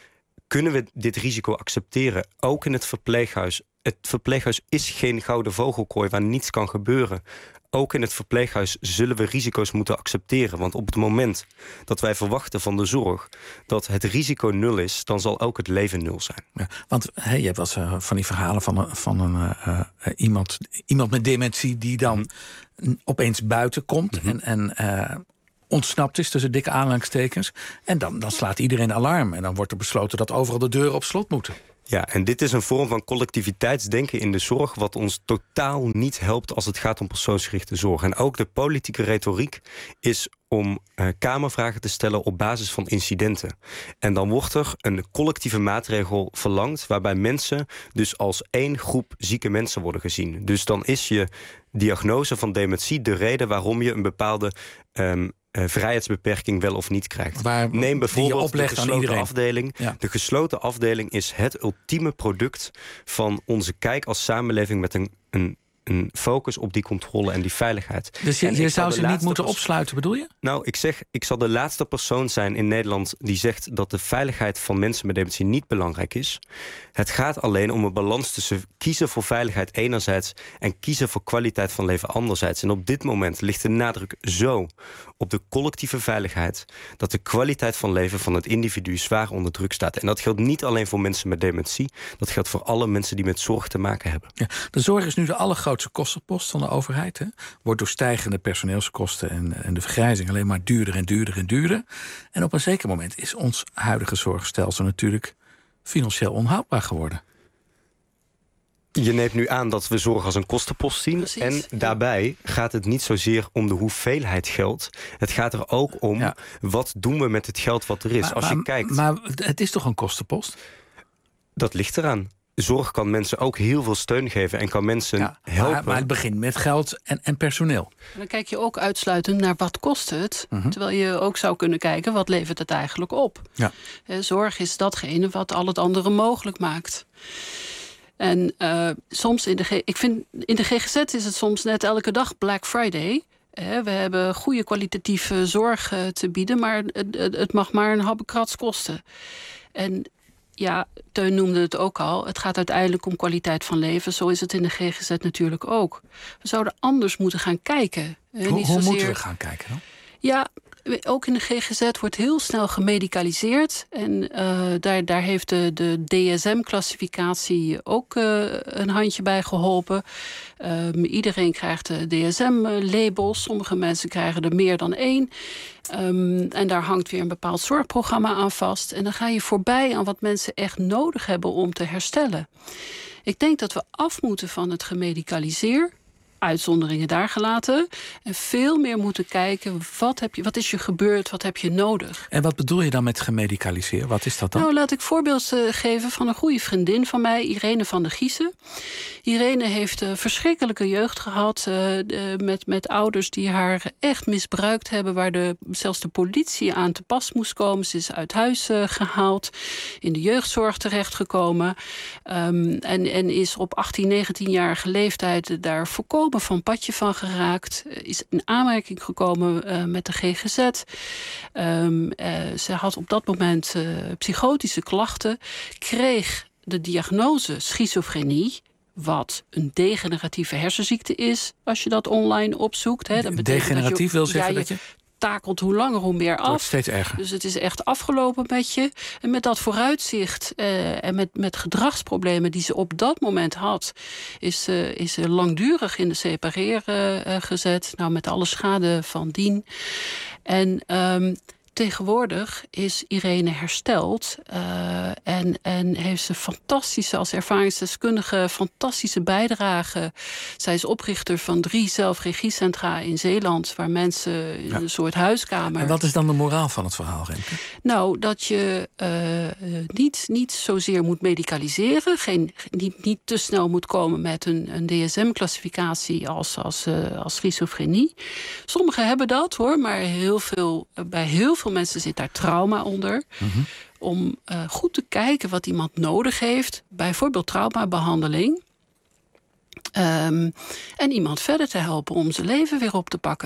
Kunnen we dit risico accepteren? Ook in het verpleeghuis. Het verpleeghuis is geen gouden vogelkooi waar niets kan gebeuren. Ook in het verpleeghuis zullen we risico's moeten accepteren. Want op het moment dat wij verwachten van de zorg dat het risico 0 is, dan zal ook het leven 0 zijn. Ja, want je hebt wel eens van die verhalen van iemand met dementie die dan opeens buiten komt en ontsnapt is tussen dikke aanhalingstekens. En dan slaat iedereen alarm. En dan wordt er besloten dat overal de deuren op slot moeten. Ja, en dit is een vorm van collectiviteitsdenken in de zorg wat ons totaal niet helpt als het gaat om persoonsgerichte zorg. En ook de politieke retoriek is om kamervragen te stellen op basis van incidenten. En dan wordt er een collectieve maatregel verlangd waarbij mensen dus als één groep zieke mensen worden gezien. Dus dan is je diagnose van dementie de reden waarom je een bepaalde vrijheidsbeperking wel of niet krijgt. Neem bijvoorbeeld de gesloten afdeling. Ja. De gesloten afdeling is het ultieme product van onze kijk als samenleving met een focus op die controle en die veiligheid. Dus je zou ze niet moeten opsluiten, bedoel je? Nou, ik zal de laatste persoon zijn in Nederland die zegt dat de veiligheid van mensen met dementie niet belangrijk is. Het gaat alleen om een balans tussen kiezen voor veiligheid enerzijds en kiezen voor kwaliteit van leven anderzijds. En op dit moment ligt de nadruk zo op de collectieve veiligheid dat de kwaliteit van leven van het individu zwaar onder druk staat. En dat geldt niet alleen voor mensen met dementie, dat geldt voor alle mensen die met zorg te maken hebben. Ja, de zorg is nu de allergrootste kostenpost van de overheid. Hè? Wordt door stijgende personeelskosten en de vergrijzing alleen maar duurder en duurder en duurder. En op een zeker moment is ons huidige zorgstelsel natuurlijk financieel onhoudbaar geworden. Je neemt nu aan dat we zorg als een kostenpost zien. Precies. En daarbij gaat het niet zozeer om de hoeveelheid geld. Het gaat er ook om, wat doen we met het geld wat er is. Als je kijkt, maar het is toch een kostenpost? Dat ligt eraan. Zorg kan mensen ook heel veel steun geven en kan mensen helpen. Maar het begint met geld en personeel. En dan kijk je ook uitsluitend naar wat kost het. Terwijl je ook zou kunnen kijken, wat levert het eigenlijk op? Ja. Zorg is datgene wat al het andere mogelijk maakt. En soms in de GGZ is het soms net elke dag Black Friday. We hebben goede kwalitatieve zorg te bieden, maar het mag maar een habbekrats kosten. En ja, Teun noemde het ook al. Het gaat uiteindelijk om kwaliteit van leven. Zo is het in de GGZ natuurlijk ook. We zouden anders moeten gaan kijken. Hoe moeten we gaan kijken dan? Ja, ook in de GGZ wordt heel snel gemedicaliseerd. En daar heeft de DSM-classificatie ook een handje bij geholpen. Iedereen krijgt de DSM-labels. Sommige mensen krijgen er meer dan 1. En daar hangt weer een bepaald zorgprogramma aan vast. En dan ga je voorbij aan wat mensen echt nodig hebben om te herstellen. Ik denk dat we af moeten van het gemedicaliseer. Uitzonderingen daar gelaten. En veel meer moeten kijken, wat is je gebeurd, wat heb je nodig? En wat bedoel je dan met gemedicaliseerd? Wat is dat dan? Nou, laat ik voorbeeld geven van een goede vriendin van mij, Irene van der Giezen. Irene heeft verschrikkelijke jeugd gehad met ouders die haar echt misbruikt hebben, waar zelfs de politie aan te pas moest komen. Ze is uit huis gehaald, in de jeugdzorg terechtgekomen en is op 18, 19-jarige leeftijd daar volkomen van padje van geraakt. Is in aanmerking gekomen met de GGZ. Ze had op dat moment psychotische klachten. Kreeg de diagnose schizofrenie, wat een degeneratieve hersenziekte is, als je dat online opzoekt. Hè. Dat degeneratief wil zeggen dat je takelt hoe langer hoe meer af. Het wordt steeds erger. Dus het is echt afgelopen met je. En met dat vooruitzicht en met gedragsproblemen die ze op dat moment had, is ze langdurig in de separeer gezet. Nou, met alle schade van dien. En tegenwoordig is Irene hersteld en heeft ze fantastische, als ervaringsdeskundige, fantastische bijdrage. Zij is oprichter van 3 zelfregiecentra in Zeeland, waar mensen in een soort huiskamer. En wat is dan de moraal van het verhaal, Remke? Nou, dat je niet zozeer moet medicaliseren, niet te snel moet komen met een DSM-classificatie als schizofrenie. Sommigen hebben dat, hoor, maar bij heel veel mensen zit daar trauma onder. Om goed te kijken wat iemand nodig heeft. Bijvoorbeeld traumabehandeling. En iemand verder te helpen om zijn leven weer op te pakken.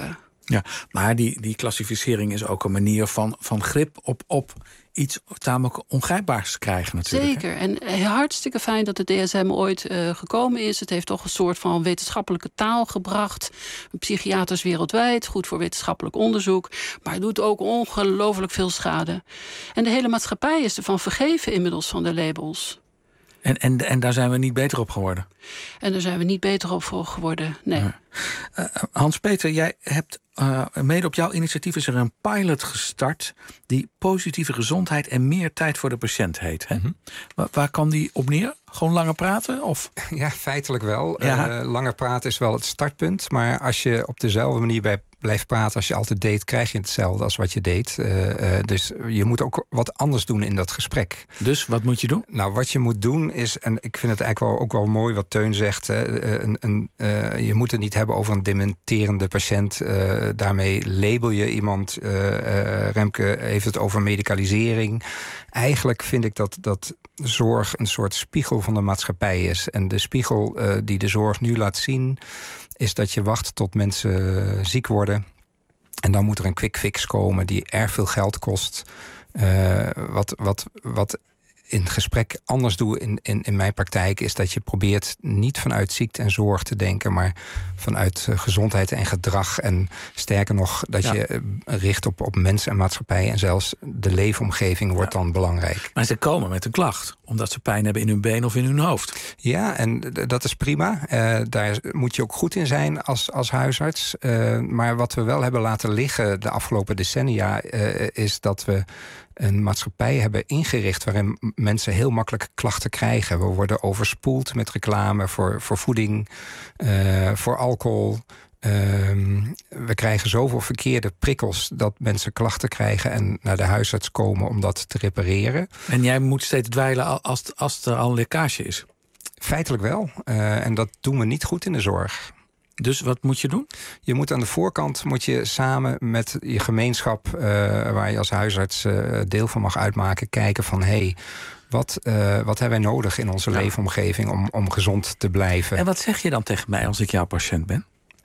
Ja, maar die klassificering is ook een manier van grip op iets tamelijk ongrijpbaars te krijgen natuurlijk. Zeker. En hartstikke fijn dat de DSM ooit gekomen is. Het heeft toch een soort van wetenschappelijke taal gebracht. Psychiaters wereldwijd, goed voor wetenschappelijk onderzoek. Maar het doet ook ongelooflijk veel schade. En de hele maatschappij is ervan vergeven inmiddels van de labels. En daar zijn we niet beter op geworden? En daar zijn we niet beter op geworden, nee. Hans-Peter, jij hebt mede op jouw initiatief is er een pilot gestart die positieve gezondheid en meer tijd voor de patiënt heet. Hè? Mm-hmm. Waar kwam die op neer? Gewoon langer praten? Of? Ja, feitelijk wel. Ja. Langer praten is wel het startpunt. Maar als je op dezelfde manier blijft praten als je altijd deed, krijg je hetzelfde als wat je deed. Dus je moet ook wat anders doen in dat gesprek. Dus wat moet je doen? Nou, wat je moet doen is, en ik vind het eigenlijk ook wel mooi wat Teun zegt. Je moet het niet hebben over een dementerende patiënt. Daarmee label je iemand. Remke heeft het over medicalisering. Eigenlijk vind ik dat zorg een soort spiegel van de maatschappij is. En de spiegel die de zorg nu laat zien, is dat je wacht tot mensen ziek worden. En dan moet er een quick fix komen die erg veel geld kost. Wat in gesprek anders doe in mijn praktijk, is dat je probeert niet vanuit ziekte en zorg te denken, maar vanuit gezondheid en gedrag. En sterker nog, dat je richt op mensen en maatschappij. En zelfs de leefomgeving wordt dan belangrijk. Maar ze komen met een klacht, omdat ze pijn hebben in hun been of in hun hoofd. Ja, en dat is prima. Daar moet je ook goed in zijn als huisarts. Maar wat we wel hebben laten liggen de afgelopen decennia, is dat we een maatschappij hebben ingericht waarin mensen heel makkelijk klachten krijgen. We worden overspoeld met reclame voor voeding, voor alcohol. We krijgen zoveel verkeerde prikkels dat mensen klachten krijgen en naar de huisarts komen om dat te repareren. En jij moet steeds dweilen als er al lekkage is? Feitelijk wel. En dat doen we niet goed in de zorg. Dus wat moet je doen? Je moet aan de voorkant samen met je gemeenschap, waar je als huisarts deel van mag uitmaken, kijken van wat hebben wij nodig in onze leefomgeving om gezond te blijven. En wat zeg je dan tegen mij als ik jouw patiënt ben?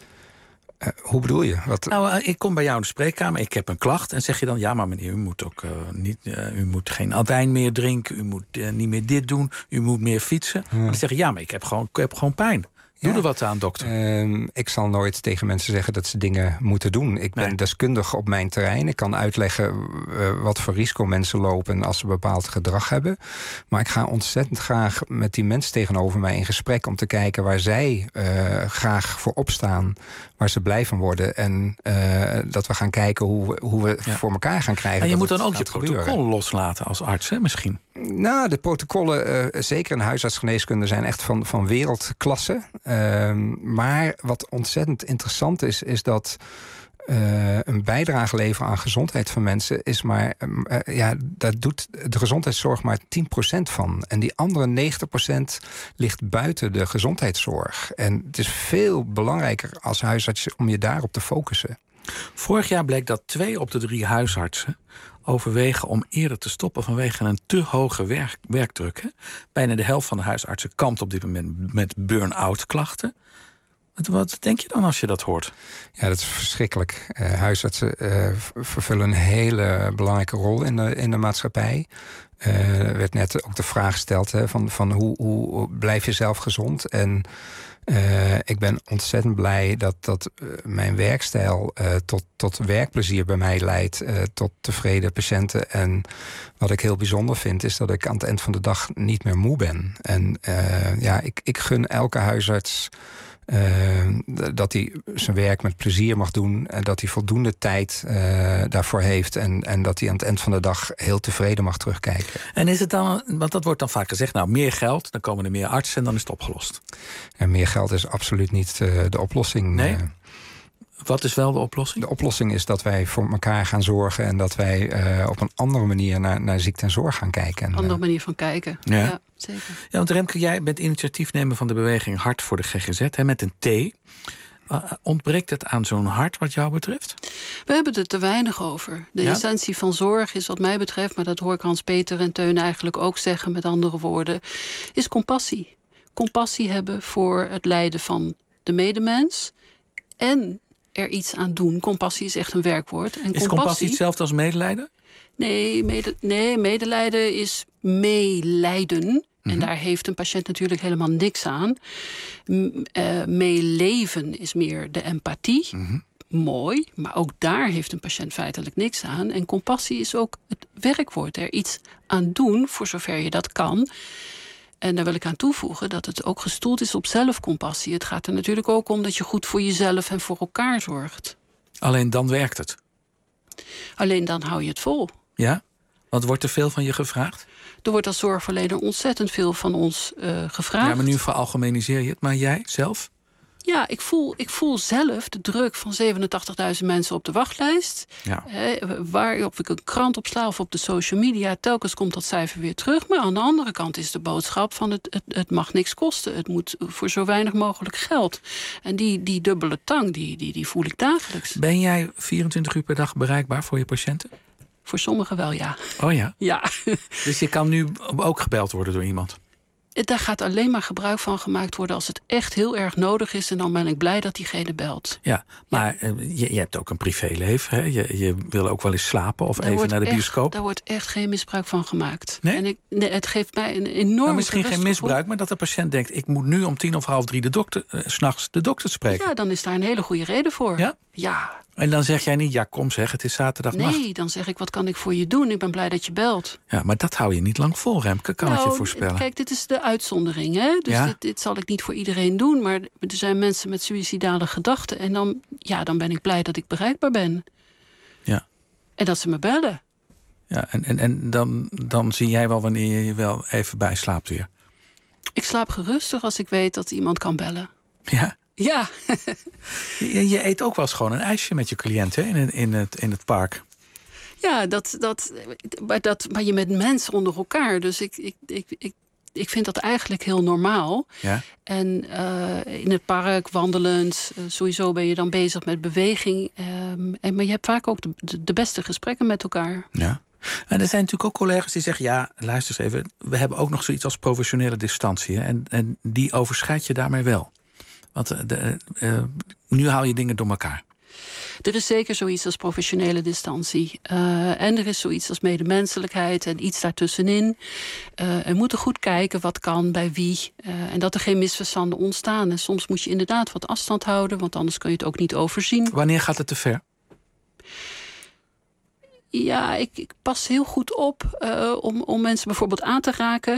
Hoe bedoel je? Nou, ik kom bij jou in de spreekkamer, ik heb een klacht. En zeg je dan, ja, maar meneer, u moet ook u moet geen azijn meer drinken. U moet niet meer dit doen. U moet meer fietsen. Dan zeg je, ja, maar ik heb gewoon pijn. Doe er wat aan, dokter. Ik zal nooit tegen mensen zeggen dat ze dingen moeten doen. Ik ben deskundig op mijn terrein. Ik kan uitleggen wat voor risico mensen lopen als ze bepaald gedrag hebben. Maar ik ga ontzettend graag met die mensen tegenover mij in gesprek om te kijken waar zij graag voor opstaan, waar ze blij van worden. En dat we gaan kijken hoe we voor elkaar gaan krijgen. En je moet dan ook je protocol loslaten als arts, hè, misschien? Nou, de protocollen, zeker in huisartsgeneeskunde, zijn echt van wereldklasse. Maar wat ontzettend interessant is dat een bijdrage leveren aan gezondheid van mensen is maar, daar doet de gezondheidszorg maar 10% van. En die andere 90% ligt buiten de gezondheidszorg. En het is veel belangrijker als huisarts om je daarop te focussen. Vorig jaar bleek dat 2 op de 3 huisartsen overwegen om eerder te stoppen vanwege een te hoge werkdruk. Hè? Bijna de helft van de huisartsen kampt op dit moment met burn-out klachten. Wat denk je dan als je dat hoort? Ja, dat is verschrikkelijk. Huisartsen vervullen een hele belangrijke rol in de maatschappij. Er werd net ook de vraag gesteld van hoe blijf je zelf gezond? En ik ben ontzettend blij dat mijn werkstijl tot werkplezier bij mij leidt, tot tevreden patiënten. En wat ik heel bijzonder vind, is dat ik aan het eind van de dag niet meer moe ben. En ik gun elke huisarts dat hij zijn werk met plezier mag doen en dat hij voldoende tijd daarvoor heeft en dat hij aan het eind van de dag heel tevreden mag terugkijken. En is het dan, want dat wordt dan vaak gezegd, nou, meer geld, dan komen er meer artsen en dan is het opgelost. En meer geld is absoluut niet de oplossing. Nee? Wat is wel de oplossing? De oplossing is dat wij voor elkaar gaan zorgen en dat wij op een andere manier naar ziekte en zorg gaan kijken. Een andere manier van kijken. Ja, zeker. Ja, want Remke, jij bent initiatiefnemer van de beweging Hart voor de GGZ, met een T. Ontbreekt het aan zo'n hart wat jou betreft? We hebben het er te weinig over. De essentie van zorg is wat mij betreft, maar dat hoor ik Hans-Peter en Teun eigenlijk ook zeggen met andere woorden, is compassie. Compassie hebben voor het lijden van de medemens en er iets aan doen. Compassie is echt een werkwoord. En Is compassie hetzelfde als medelijden? Nee, medelijden is meelijden. En daar heeft een patiënt natuurlijk helemaal niks aan. Meeleven is meer de empathie. Mooi, maar ook daar heeft een patiënt feitelijk niks aan. En compassie is ook het werkwoord. Er iets aan doen, voor zover je dat kan. En daar wil ik aan toevoegen dat het ook gestoeld is op zelfcompassie. Het gaat er natuurlijk ook om dat je goed voor jezelf en voor elkaar zorgt. Alleen dan werkt het? Alleen dan hou je het vol. Ja? Want wordt er veel van je gevraagd? Er wordt als zorgverlener ontzettend veel van ons gevraagd. Ja, maar nu veralgemeniseer je het. Maar jij zelf? Ja, ik voel zelf de druk van 87.000 mensen op de wachtlijst. Ja. Of ik een krant opsla of op de social media, telkens komt dat cijfer weer terug. Maar aan de andere kant is de boodschap van het mag niks kosten. Het moet voor zo weinig mogelijk geld. En die dubbele tang, die voel ik dagelijks. Ben jij 24 uur per dag bereikbaar voor je patiënten? Voor sommigen wel, ja. Oh ja? Ja. Dus je kan nu ook gebeld worden door iemand? Daar gaat alleen maar gebruik van gemaakt worden als het echt heel erg nodig is. En dan ben ik blij dat diegene belt. Ja, maar je hebt ook een privéleven. Hè? Je wil ook wel eens slapen of even naar de bioscoop. Daar wordt echt geen misbruik van gemaakt. Nee? En het geeft mij een enorme nou, misschien geen misbruik, maar dat de patiënt denkt... ik moet nu om 2:30 s'nachts de dokter spreken. Ja, dan is daar een hele goede reden voor. Ja? Ja. En dan zeg jij niet, ja kom zeg, het is zaterdagnacht. Nee, dan zeg ik, wat kan ik voor je doen? Ik ben blij dat je belt. Ja, maar dat hou je niet lang vol, Remke, kan ik je voorspellen. Kijk, dit is de uitzondering, hè? Dus ja? dit zal ik niet voor iedereen doen. Maar er zijn mensen met suïcidale gedachten. En dan ben ik blij dat ik bereikbaar ben. Ja. En dat ze me bellen. Ja, en dan zie jij wel wanneer je wel even bijslaapt weer. Ik slaap gerustig als ik weet dat iemand kan bellen. Ja? Ja. Je eet ook wel eens gewoon een ijsje met je cliënt, hè? In het park. Ja, maar je met mensen onder elkaar. Dus ik vind dat eigenlijk heel normaal. Ja. En in het park, wandelend, sowieso ben je dan bezig met beweging. Maar je hebt vaak ook de beste gesprekken met elkaar. Ja. En er zijn natuurlijk ook collega's die zeggen... ja, luister eens even, we hebben ook nog zoiets als professionele distantie. Hè? En die overschrijd je daarmee wel. Want nu haal je dingen door elkaar. Er is zeker zoiets als professionele distantie. En er is zoiets als medemenselijkheid en iets daartussenin. We moeten goed kijken wat kan bij wie. En dat er geen misverstanden ontstaan. En soms moet je inderdaad wat afstand houden, want anders kun je het ook niet overzien. Wanneer gaat het te ver? Ja, ik pas heel goed op om mensen bijvoorbeeld aan te raken.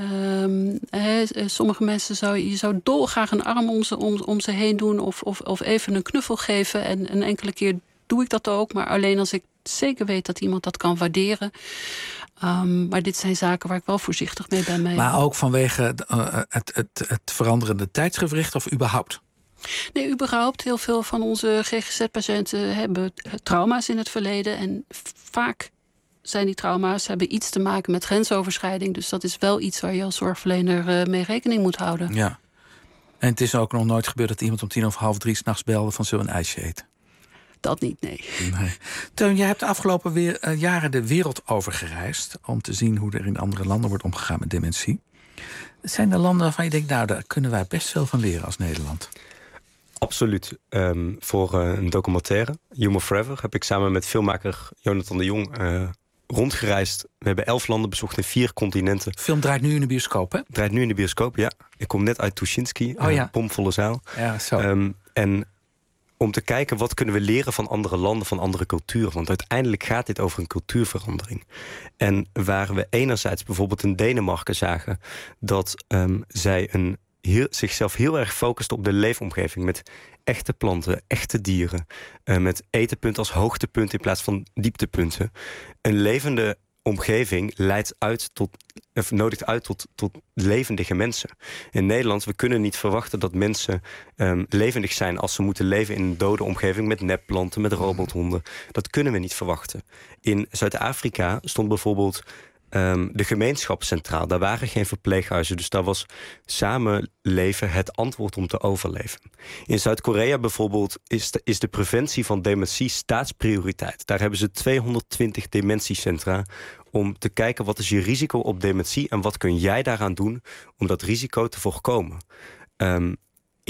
Sommige mensen je zou dolgraag een arm om ze heen doen of even een knuffel geven. En een enkele keer doe ik dat ook, maar alleen als ik zeker weet dat iemand dat kan waarderen. Maar dit zijn zaken waar ik wel voorzichtig mee ben. Maar ook vanwege het veranderende tijdsgewricht of überhaupt? Nee, überhaupt. Heel veel van onze GGZ-patiënten hebben trauma's in het verleden. En vaak zijn die trauma's hebben iets te maken met grensoverschrijding. Dus dat is wel iets waar je als zorgverlener mee rekening moet houden. Ja. En het is ook nog nooit gebeurd dat iemand om 2:30 s'nachts belde van zullen we een ijsje eten? Dat niet, nee. Teun, jij hebt de afgelopen jaren de wereld over gereisd om te zien hoe er in andere landen wordt omgegaan met dementie. Zijn er landen waarvan je denkt, nou, daar kunnen wij best veel van leren als Nederland? Absoluut. Voor een documentaire, Human Forever, heb ik samen met filmmaker Jonathan de Jong rondgereisd. We hebben 11 landen bezocht in 4 continenten. De film draait nu in de bioscoop, hè? Draait nu in de bioscoop, ja. Ik kom net uit Tuschinski, bomvolle zaal. Ja, zo. En om te kijken wat kunnen we leren van andere landen, van andere culturen. Want uiteindelijk gaat dit over een cultuurverandering. En waar we enerzijds bijvoorbeeld in Denemarken zagen dat zij zichzelf heel erg focust op de leefomgeving met echte planten, echte dieren. Met etenpunt als hoogtepunt in plaats van dieptepunten. Een levende omgeving nodigt uit tot levendige mensen. In Nederland, we kunnen niet verwachten dat mensen levendig zijn als ze moeten leven in een dode omgeving met nepplanten, met robothonden. Dat kunnen we niet verwachten. In Zuid-Afrika stond bijvoorbeeld de gemeenschap centraal. Daar waren geen verpleeghuizen, dus daar was samenleven het antwoord om te overleven. In Zuid-Korea bijvoorbeeld is de preventie van dementie staatsprioriteit. Daar hebben ze 220 dementiecentra om te kijken wat is je risico op dementie en wat kun jij daaraan doen om dat risico te voorkomen. In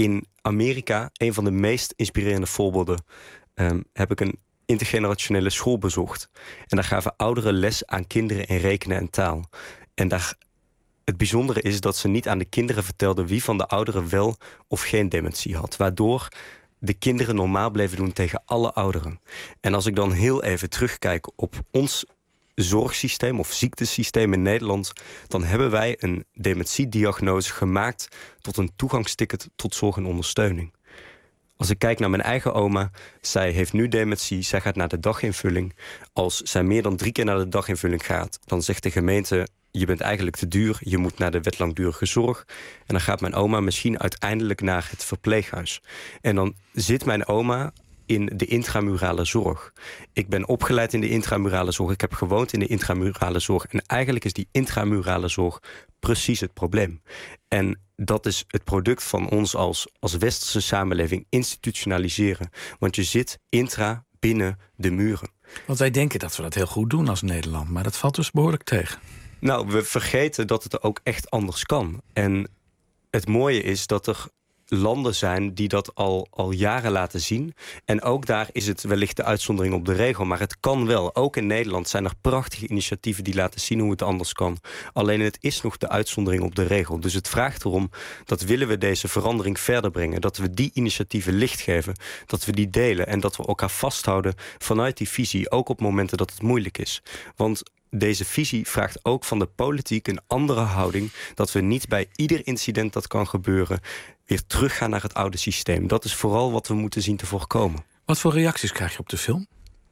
Amerika, een van de meest inspirerende voorbeelden, heb ik een intergenerationele school bezocht. En daar gaven ouderen les aan kinderen in rekenen en taal. En het bijzondere is dat ze niet aan de kinderen vertelden wie van de ouderen wel of geen dementie had. Waardoor de kinderen normaal bleven doen tegen alle ouderen. En als ik dan heel even terugkijk op ons zorgsysteem of ziektesysteem in Nederland, dan hebben wij een dementiediagnose gemaakt tot een toegangsticket tot zorg en ondersteuning. Als ik kijk naar mijn eigen oma, zij heeft nu dementie, zij gaat naar de daginvulling. Als zij meer dan 3 keer naar de daginvulling gaat, dan zegt de gemeente, je bent eigenlijk te duur, je moet naar de wet langdurige zorg. En dan gaat mijn oma misschien uiteindelijk naar het verpleeghuis. En dan zit mijn oma in de intramurale zorg. Ik ben opgeleid in de intramurale zorg. Ik heb gewoond in de intramurale zorg. En eigenlijk is die intramurale zorg precies het probleem. En dat is het product van ons als westerse samenleving institutionaliseren. Want je zit binnen de muren. Want wij denken dat we dat heel goed doen als Nederland. Maar dat valt dus behoorlijk tegen. Nou, we vergeten dat het ook echt anders kan. En het mooie is dat er landen zijn die dat al jaren laten zien. En ook daar is het wellicht de uitzondering op de regel. Maar het kan wel. Ook in Nederland zijn er prachtige initiatieven die laten zien hoe het anders kan. Alleen het is nog de uitzondering op de regel. Dus het vraagt erom dat willen we deze verandering verder brengen. Dat we die initiatieven licht geven. Dat we die delen. En dat we elkaar vasthouden vanuit die visie. Ook op momenten dat het moeilijk is. Want deze visie vraagt ook van de politiek een andere houding. Dat we niet bij ieder incident dat kan gebeuren weer teruggaan naar het oude systeem. Dat is vooral wat we moeten zien te voorkomen. Wat voor reacties krijg je op de film?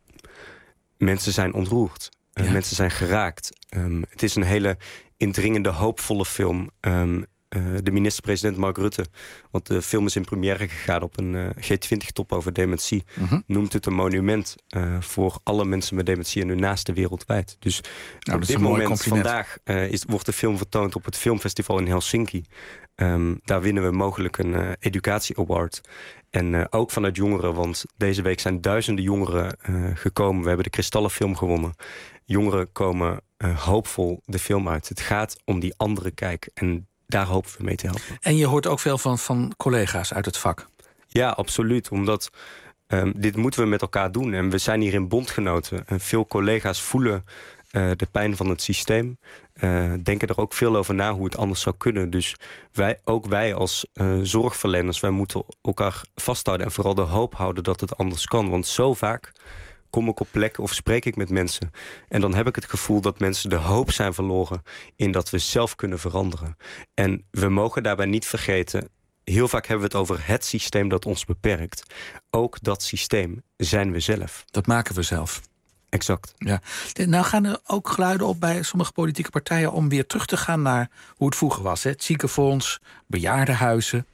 Mensen zijn ontroerd. Ja. Mensen zijn geraakt. Het is een hele indringende, hoopvolle film. De minister-president Mark Rutte, want de film is in première gegaan op een G20-top over dementie, noemt het een monument voor alle mensen met dementie en hun naasten wereldwijd. Dus op dit moment, vandaag, wordt de film vertoond op het filmfestival in Helsinki. Daar winnen we mogelijk een educatie-award. En ook vanuit jongeren, want deze week zijn duizenden jongeren gekomen. We hebben de Kristallenfilm gewonnen. Jongeren komen hoopvol de film uit. Het gaat om die andere kijk en daar hopen we mee te helpen. En je hoort ook veel van collega's uit het vak. Ja, absoluut. Omdat dit moeten we met elkaar doen. En we zijn hierin bondgenoten. En veel collega's voelen de pijn van het systeem. Denken er ook veel over na hoe het anders zou kunnen. Dus wij als zorgverleners, wij moeten elkaar vasthouden. En vooral de hoop houden dat het anders kan. Want zo vaak kom ik op plekken of spreek ik met mensen. En dan heb ik het gevoel dat mensen de hoop zijn verloren in dat we zelf kunnen veranderen. En we mogen daarbij niet vergeten, heel vaak hebben we het over het systeem dat ons beperkt. Ook dat systeem zijn we zelf. Dat maken we zelf. Exact. Ja. Nou gaan er ook geluiden op bij sommige politieke partijen om weer terug te gaan naar hoe het vroeger was. Hè? Het ziekenfonds, bejaardenhuizen.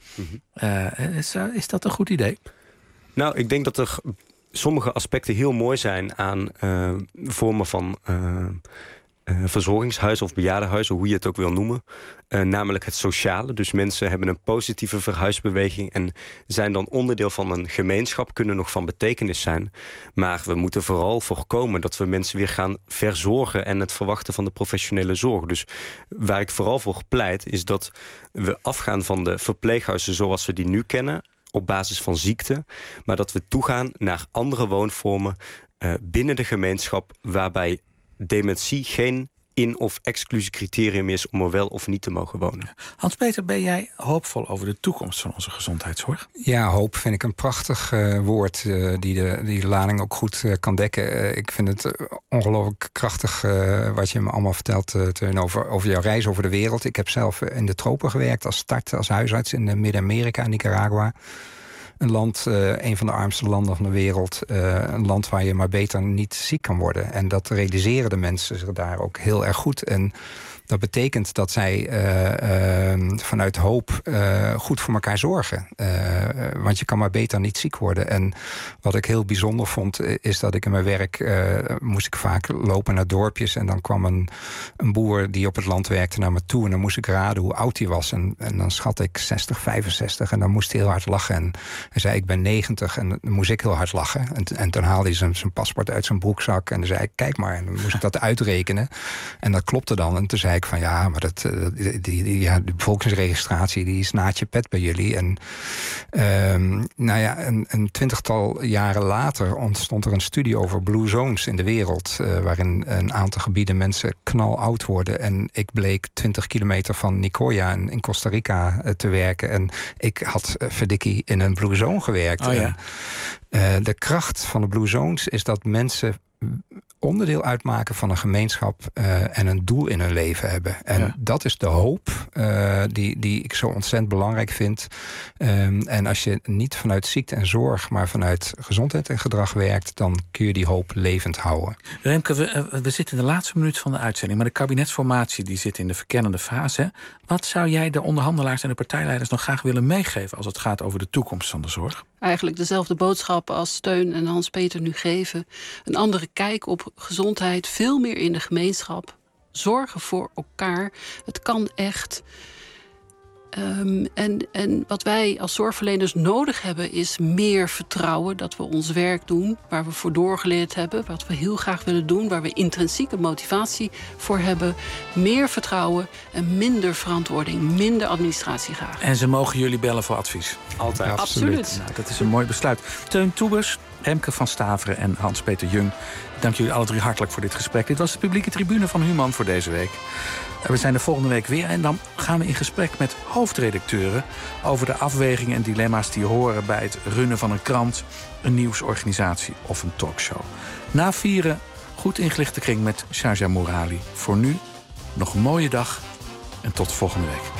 Is dat een goed idee? Nou, ik denk dat er sommige aspecten heel mooi zijn aan vormen van verzorgingshuizen of bejaardenhuizen, hoe je het ook wil noemen. Namelijk het sociale. Dus mensen hebben een positieve verhuisbeweging en zijn dan onderdeel van een gemeenschap, kunnen nog van betekenis zijn. Maar we moeten vooral voorkomen dat we mensen weer gaan verzorgen en het verwachten van de professionele zorg. Dus waar ik vooral voor pleit, is dat we afgaan van de verpleeghuizen zoals we die nu kennen, op basis van ziekte, maar dat we toegaan naar andere woonvormen binnen de gemeenschap, waarbij dementie geen in- of exclusiecriterium is om er wel of niet te mogen wonen. Hans-Peter, ben jij hoopvol over de toekomst van onze gezondheidszorg? Ja, hoop vind ik een prachtig woord die de lading ook goed kan dekken. Ik vind het ongelooflijk krachtig wat je me allemaal vertelt, Teun, over jouw reis over de wereld. Ik heb zelf in de tropen gewerkt als huisarts in Midden-Amerika, Nicaragua. Een land, een van de armste landen van de wereld. Een land waar je maar beter niet ziek kan worden. En dat realiseren de mensen zich daar ook heel erg goed. En dat betekent dat zij vanuit hoop goed voor elkaar zorgen. Want je kan maar beter niet ziek worden. En wat ik heel bijzonder vond, is dat ik in mijn werk moest ik vaak lopen naar dorpjes. En dan kwam een boer die op het land werkte naar me toe. En dan moest ik raden hoe oud hij was. En dan schat ik 60, 65. En dan moest hij heel hard lachen. En hij zei, ik ben 90. En dan moest ik heel hard lachen. En toen haalde hij zijn paspoort uit zijn broekzak. En dan zei ik, kijk maar. En dan moest ik dat uitrekenen. En dat klopte dan. En toen zei ik van ja, maar de bevolkingsregistratie die is naadje pet bij jullie. En een 20-tal jaren later ontstond er een studie over blue zones in de wereld, waarin een aantal gebieden mensen knaloud worden. En ik bleek 20 kilometer van Nicoya in Costa Rica te werken. En ik had verdikkie in een blue zone gewerkt. Oh, ja. De kracht van de blue zones is dat mensen onderdeel uitmaken van een gemeenschap en een doel in hun leven hebben. En dat is de hoop die ik zo ontzettend belangrijk vind. En als je niet vanuit ziekte en zorg, maar vanuit gezondheid en gedrag werkt, dan kun je die hoop levend houden. Remke, we zitten in de laatste minuut van de uitzending, maar de kabinetsformatie die zit in de verkennende fase. Wat zou jij de onderhandelaars en de partijleiders nog graag willen meegeven als het gaat over de toekomst van de zorg? Eigenlijk dezelfde boodschap als Steun en Hans-Peter nu geven. Een andere kijk op gezondheid, veel meer in de gemeenschap. Zorgen voor elkaar. Het kan echt. En wat wij als zorgverleners nodig hebben is meer vertrouwen dat we ons werk doen waar we voor doorgeleerd hebben, wat we heel graag willen doen, waar we intrinsieke motivatie voor hebben. Meer vertrouwen en minder verantwoording, minder administratie graag. En ze mogen jullie bellen voor advies? Altijd. Absoluut. Nou, dat is een mooi besluit. Teun Toebers, Remke van Staveren en Hans-Peter Jung, dank jullie alle drie hartelijk voor dit gesprek. Dit was de publieke tribune van Human voor deze week. We zijn er volgende week weer en dan gaan we in gesprek met hoofdredacteuren over de afwegingen en dilemma's die horen bij het runnen van een krant, een nieuwsorganisatie of een talkshow. Na vieren, goed ingelichte kring met Sharja Morali. Voor nu, nog een mooie dag en tot volgende week.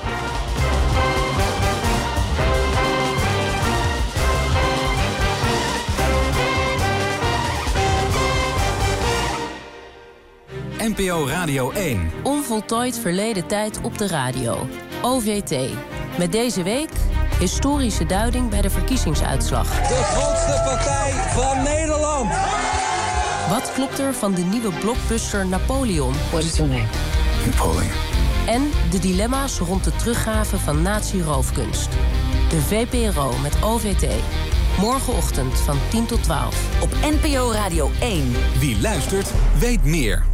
NPO Radio 1. Onvoltooid verleden tijd op de radio. OVT. Met deze week historische duiding bij de verkiezingsuitslag. De grootste partij van Nederland. Wat klopt er van de nieuwe blockbuster Napoleon? What is your name? Napoleon. En de dilemma's rond de teruggave van nazi-roofkunst. De VPRO met OVT. Morgenochtend van 10 tot 12. Op NPO Radio 1. Wie luistert, weet meer.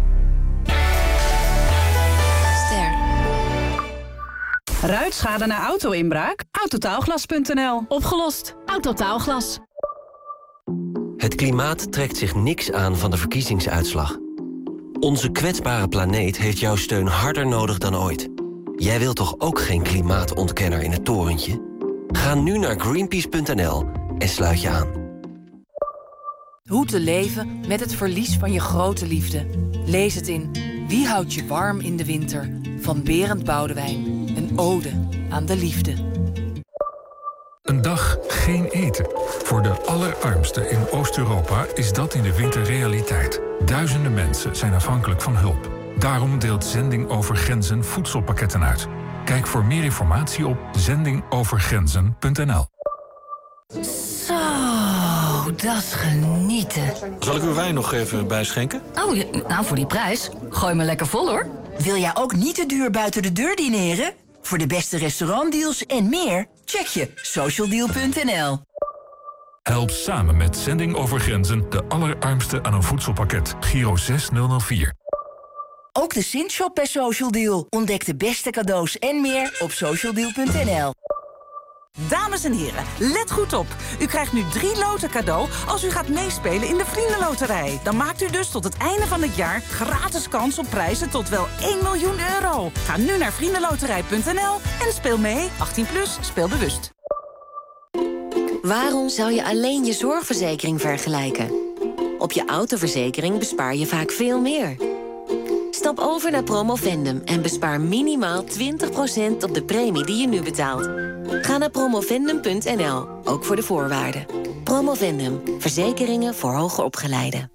Ruitschade na auto-inbraak? Autotaalglas.nl. Opgelost. Autotaalglas. Het klimaat trekt zich niks aan van de verkiezingsuitslag. Onze kwetsbare planeet heeft jouw steun harder nodig dan ooit. Jij wilt toch ook geen klimaatontkenner in het torentje? Ga nu naar greenpeace.nl en sluit je aan. Hoe te leven met het verlies van je grote liefde. Lees het in Wie houdt je warm in de winter? Van Berend Boudewijn. Een ode aan de liefde. Een dag geen eten. Voor de allerarmsten in Oost-Europa is dat in de winter realiteit. Duizenden mensen zijn afhankelijk van hulp. Daarom deelt Zending Over Grenzen voedselpakketten uit. Kijk voor meer informatie op zendingovergrenzen.nl. Zo, dat is genieten. Zal ik uw wijn nog even bijschenken? Oh, nou voor die prijs. Gooi me lekker vol hoor. Wil jij ook niet te duur buiten de deur dineren? Voor de beste restaurantdeals en meer, check je socialdeal.nl. Help samen met Zending Over Grenzen de allerarmsten aan een voedselpakket. Giro 6004. Ook de Sint-shop bij Social Deal. Ontdek de beste cadeaus en meer op socialdeal.nl. Dames en heren, let goed op. U krijgt nu 3 loten cadeau als u gaat meespelen in de Vriendenloterij. Dan maakt u dus tot het einde van het jaar gratis kans op prijzen tot wel 1 miljoen euro. Ga nu naar vriendenloterij.nl en speel mee. 18+, speel bewust. Waarom zou je alleen je zorgverzekering vergelijken? Op je autoverzekering bespaar je vaak veel meer. Stap over naar Promovendum en bespaar minimaal 20% op de premie die je nu betaalt. Ga naar promovendum.nl, ook voor de voorwaarden. Promovendum, verzekeringen voor hoger opgeleiden.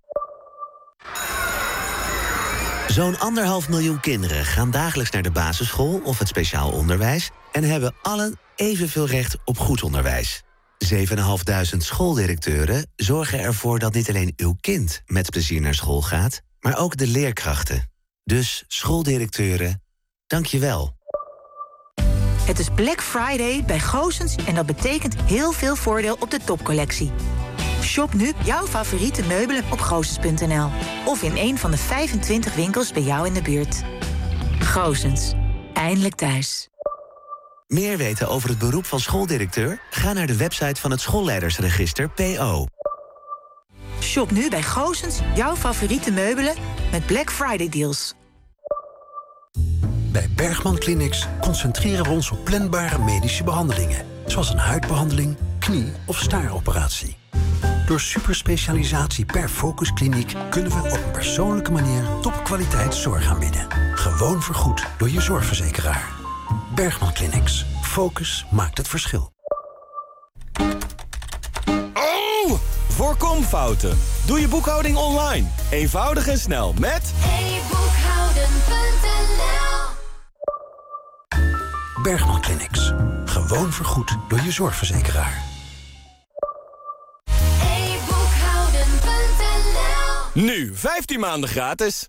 Zo'n 1,5 miljoen kinderen gaan dagelijks naar de basisschool of het speciaal onderwijs en hebben allen evenveel recht op goed onderwijs. 7.500 schooldirecteuren zorgen ervoor dat niet alleen uw kind met plezier naar school gaat, maar ook de leerkrachten. Dus schooldirecteuren, dank je wel. Het is Black Friday bij Goossens en dat betekent heel veel voordeel op de topcollectie. Shop nu jouw favoriete meubelen op Goosens.nl. Of in een van de 25 winkels bij jou in de buurt. Goosens. Eindelijk thuis. Meer weten over het beroep van schooldirecteur? Ga naar de website van het Schoolleidersregister PO. Shop nu bij Goosens jouw favoriete meubelen met Black Friday deals. Bij Bergman Clinics concentreren we ons op planbare medische behandelingen. Zoals een huidbehandeling, knie- of staaroperatie. Door superspecialisatie per focuskliniek kunnen we op een persoonlijke manier topkwaliteit zorg aanbieden. Gewoon vergoed door je zorgverzekeraar. Bergman Clinics. Focus maakt het verschil. Oh! Voorkom fouten. Doe je boekhouding online. Eenvoudig en snel met e-boekhouden.nl. Bergman Clinics. Gewoon vergoed door je zorgverzekeraar. e-boekhouden.nl. nu 15 maanden gratis.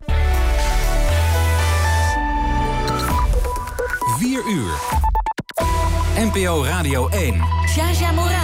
4 uur. NPO Radio 1. Jaja Morel.